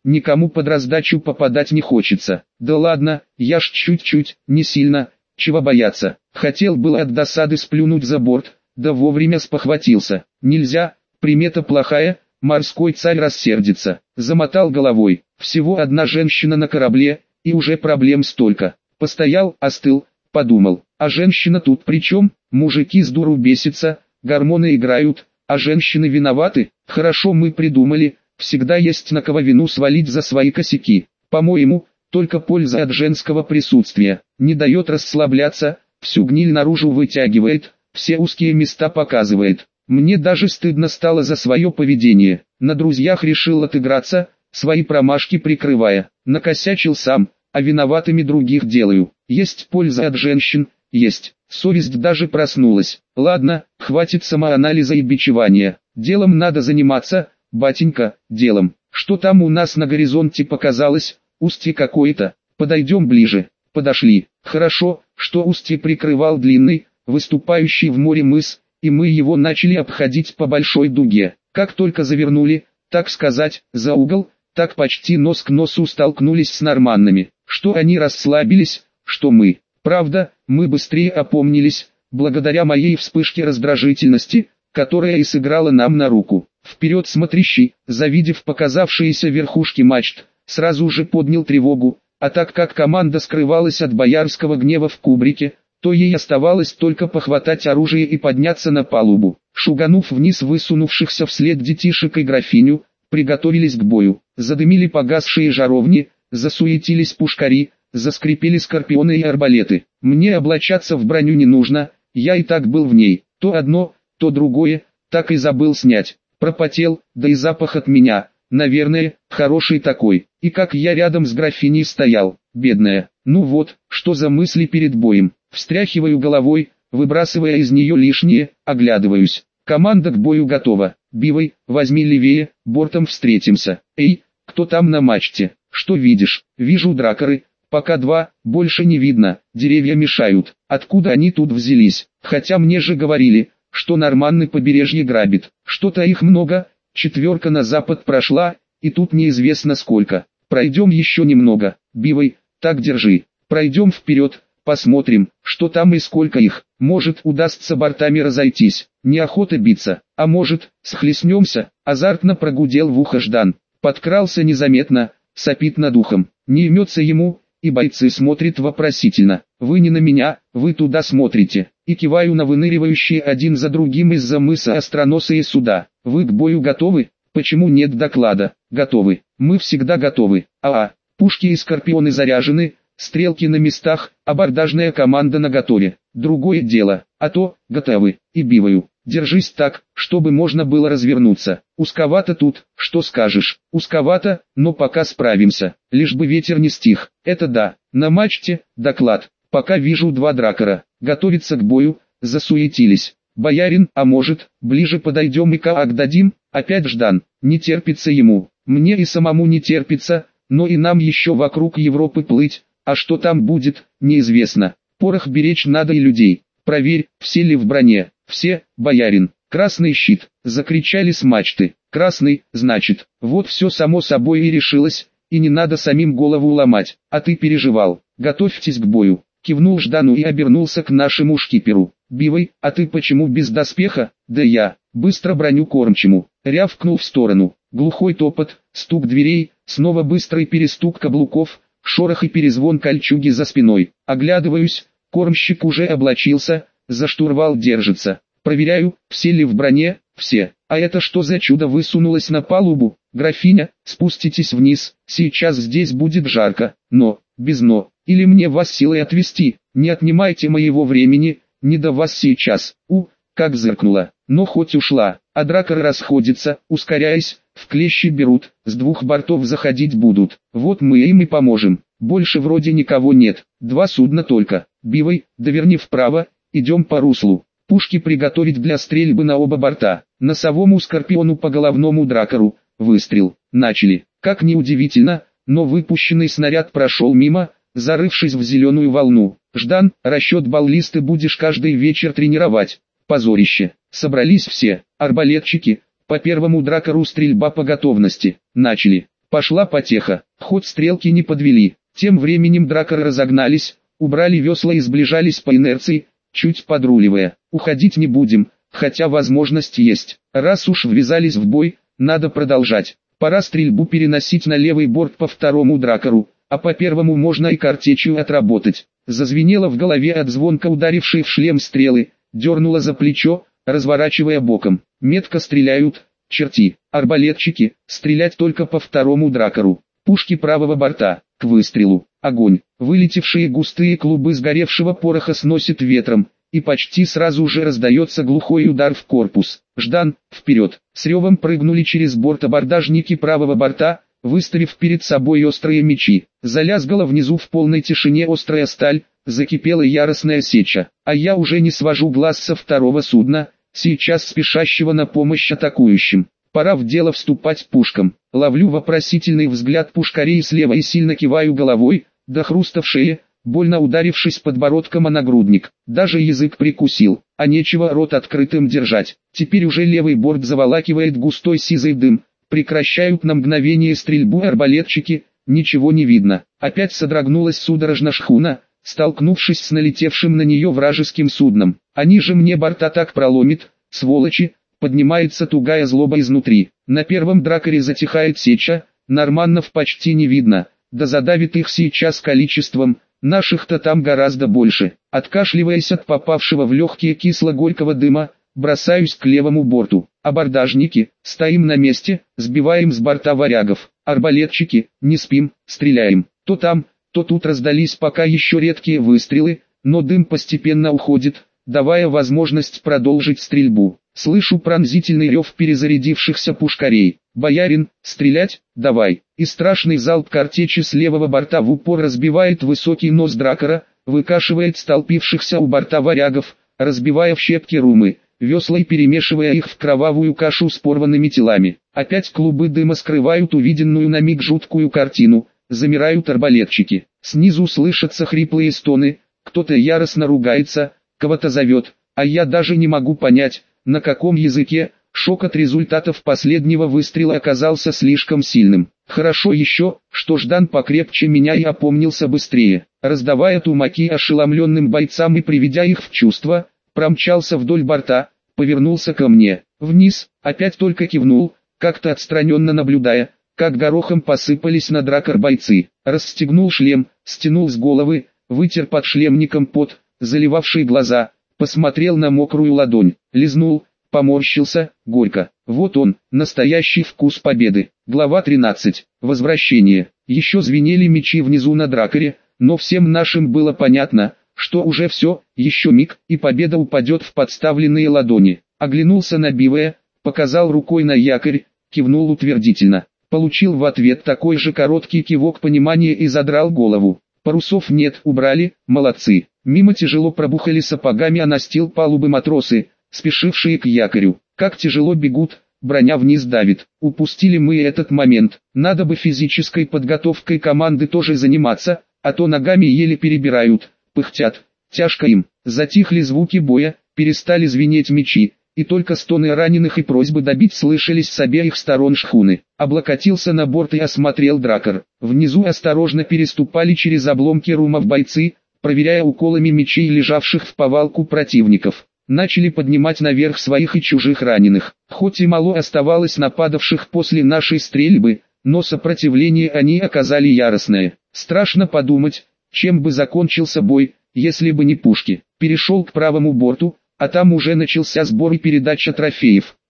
никому под раздачу попадать не хочется. Да ладно, я ж чуть-чуть, не сильно, чего бояться. Хотел было от досады сплюнуть за борт, да вовремя спохватился. Нельзя, примета плохая, морской царь рассердится. Замотал головой, всего одна женщина на корабле, и уже проблем столько. Постоял, остыл, подумал, а женщина тут при чем? Мужики с дуру бесятся, гормоны играют, а женщины виноваты. Хорошо мы придумали, всегда есть на кого вину свалить за свои косяки. По-моему, только польза от женского присутствия. Не дает расслабляться, всю гниль наружу вытягивает, все узкие места показывает. Мне даже стыдно стало за свое поведение. На друзьях решил отыграться, свои промашки прикрывая. Накосячил сам, а виноватыми других делаю. Есть польза от женщин, есть. Совесть даже проснулась. Ладно, хватит самоанализа и бичевания. Делом надо заниматься, батенька, делом. Что там у нас на горизонте показалось? Устье какое-то. Подойдем ближе. Подошли. Хорошо, что устье прикрывал длинный, выступающий в море мыс, и мы его начали обходить по большой дуге. Как только завернули, так сказать, за угол, так почти нос к носу столкнулись с норманнами. Что они расслабились, что мы. Правда, мы быстрее опомнились, благодаря моей вспышке раздражительности, которая и сыграла нам на руку. Вперед смотрящий, завидев показавшиеся верхушки мачт, сразу же поднял тревогу, а так как команда скрывалась от боярского гнева в кубрике, то ей оставалось только похватать оружие и подняться на палубу. Шуганув вниз высунувшихся вслед детишек и графиню, приготовились к бою. Задымили погасшие жаровни, засуетились пушкари, заскрипели скорпионы и арбалеты. Мне облачаться в броню не нужно, я и так был в ней. То одно, то другое, так и забыл снять. Пропотел, да и запах от меня, наверное, хороший такой. И как я рядом с графиней стоял, бедная. Ну вот, что за мысли перед боем. Встряхиваю головой, выбрасывая из нее лишнее, оглядываюсь. Команда к бою готова. Бивой, возьми левее, бортом встретимся. Эй, кто там на мачте? Что видишь? Вижу дракары. Пока два, больше не видно, деревья мешают. Откуда они тут взялись? Хотя мне же говорили, что норманны побережье грабит. Что-то их много, четверка на запад прошла, и тут неизвестно сколько. Пройдем еще немного, Бивой, так держи. Пройдем вперед, посмотрим, что там и сколько их. Может, удастся бортами разойтись. Неохота биться, а может, схлестнемся. Азартно прогудел в ухо Ждан. Подкрался незаметно, сопит над ухом. Не имется ему, и бойцы смотрят вопросительно. Вы не на меня, вы туда смотрите. И киваю на выныривающие один за другим из-за мыса остроносые суда. Вы к бою готовы? Почему нет доклада? Готовы. Мы всегда готовы. А-а, пушки и скорпионы заряжены, стрелки на местах, абордажная команда наготове. Другое дело, а то, готовы, и биваю. Держись так, чтобы можно было развернуться. Узковато тут, что скажешь? Узковато, но пока справимся. Лишь бы ветер не стих. Это да. На мачте, доклад. Пока вижу два дракара. Готовиться к бою, засуетились. Боярин, а может, ближе подойдем и каак дадим? Опять Ждан. Не терпится ему. Мне и самому не терпится, но и нам еще вокруг Европы плыть. А что там будет, неизвестно. Порох беречь надо и людей. Проверь, все ли в броне. Все, боярин. Красный щит. Закричали с мачты. Красный, значит. Вот все само собой и решилось, и не надо самим голову ломать. А ты переживал. Готовьтесь к бою. Кивнул Ждану и обернулся к нашему шкиперу. Бивой, а ты почему без доспеха? Да я. Быстро броню кормчему. Рявкнул в сторону. Глухой топот, стук дверей, снова быстрый перестук каблуков, шорох и перезвон кольчуги за спиной. Оглядываюсь, кормщик уже облачился, за штурвал держится. Проверяю, все ли в броне, все. А это что за чудо высунулось на палубу? Графиня, спуститесь вниз, сейчас здесь будет жарко, но, без но. Или мне вас силой отвезти? Не отнимайте моего времени, не до вас сейчас. У, как зыркнула, но хоть ушла. А дракары расходятся, ускоряясь, в клещи берут, с двух бортов заходить будут. Вот мы им и поможем. Больше вроде никого нет, два судна только. Бивой, доверни вправо, идем по руслу. Пушки приготовить для стрельбы на оба борта. Носовому скорпиону по головному дракару. Выстрел. Начали. Как ни удивительно, но выпущенный снаряд прошел мимо, зарывшись в зеленую волну. Ждан, расчет баллисты будешь каждый вечер тренировать. Позорище. Собрались все. Арбалетчики. По первому дракару стрельба по готовности. Начали. Пошла потеха, ход стрелки не подвели. Тем временем дракары разогнались, убрали весла и сближались по инерции, чуть подруливая. Уходить не будем, хотя возможность есть. Раз уж ввязались в бой, надо продолжать. Пора стрельбу переносить на левый борт по второму дракару, а по первому можно и картечью отработать. Зазвенело в голове от звонка ударившей в шлем стрелы, дернуло за плечо, разворачивая боком. Метко стреляют, черти, арбалетчики, стрелять только по второму дракару. Пушки правого борта, к выстрелу, огонь. Вылетевшие густые клубы сгоревшего пороха сносит ветром, и почти сразу же раздается глухой удар в корпус. Ждан, вперед! С ревом прыгнули через борт абордажники правого борта, выставив перед собой острые мечи. Залязгала внизу в полной тишине острая сталь, закипела яростная сеча. А я уже не свожу глаз со второго судна, сейчас спешащего на помощь атакующим. Пора в дело вступать пушкам. Ловлю вопросительный взгляд пушкарей слева и сильно киваю головой, до хруста в шее, больно ударившись подбородком о нагрудник. Даже язык прикусил, а нечего рот открытым держать. Теперь уже левый борт заволакивает густой сизый дым. Прекращают на мгновение стрельбу арбалетчики, ничего не видно. Опять содрогнулась судорожно шхуна, столкнувшись с налетевшим на нее вражеским судном. Они же мне борта так проломит, сволочи. Поднимается тугая злоба изнутри. На первом дракаре затихает сеча, норманнов почти не видно, да задавит их сейчас количеством, наших-то там гораздо больше. Откашливаясь от попавшего в легкие кисло-горького дыма, бросаюсь к левому борту. Абордажники, стоим на месте, сбиваем с борта варягов. Арбалетчики, не спим, стреляем. То там, то тут раздались пока еще редкие выстрелы, но дым постепенно уходит, давая возможность продолжить стрельбу. Слышу пронзительный рев перезарядившихся пушкарей. «Боярин, стрелять, давай!» И страшный залп картечи с левого борта в упор разбивает высокий нос дракара, выкашивает столпившихся у борта варягов, разбивая в щепки румы, весла и перемешивая их в кровавую кашу с порванными телами. Опять клубы дыма скрывают увиденную на миг жуткую картину, замирают арбалетчики. Снизу слышатся хриплые стоны, кто-то яростно ругается, кого-то зовет, а я даже не могу понять, на каком языке. Шок от результатов последнего выстрела оказался слишком сильным. Хорошо еще, что Ждан покрепче меня и опомнился быстрее. Раздавая тумаки ошеломленным бойцам и приведя их в чувство, промчался вдоль борта, повернулся ко мне. Вниз, опять только кивнул, как-то отстраненно наблюдая, как горохом посыпались на дракар бойцы. Расстегнул шлем, стянул с головы, вытер под шлемником пот, заливавший глаза, посмотрел на мокрую ладонь, лизнул, поморщился, горько. Вот он, настоящий вкус победы. Глава тринадцать. Возвращение. Еще звенели мечи внизу на дракаре, но всем нашим было понятно, что уже все, еще миг, и победа упадет в подставленные ладони. Оглянулся на Бивая, показал рукой на якорь, кивнул утвердительно. Получил в ответ такой же короткий кивок понимания и задрал голову. Парусов нет, убрали, молодцы. Мимо тяжело пробухали сапогами о настил палубы матросы, спешившие к якорю. Как тяжело бегут, броня вниз давит. Упустили мы этот момент. Надо бы физической подготовкой команды тоже заниматься, а то ногами еле перебирают, пыхтят. Тяжко им. Затихли звуки боя, перестали звенеть мечи, и только стоны раненых и просьбы добить слышались с обеих сторон шхуны. Облокотился на борт и осмотрел дракар. Внизу осторожно переступали через обломки румов бойцы, проверяя уколами мечей лежавших в повалку противников. Начали поднимать наверх своих и чужих раненых. Хоть и мало оставалось нападавших после нашей стрельбы, но сопротивление они оказали яростное. Страшно подумать, чем бы закончился бой, если бы не пушки. Перешел к правому борту, а там уже начался сбор и передача трофеев.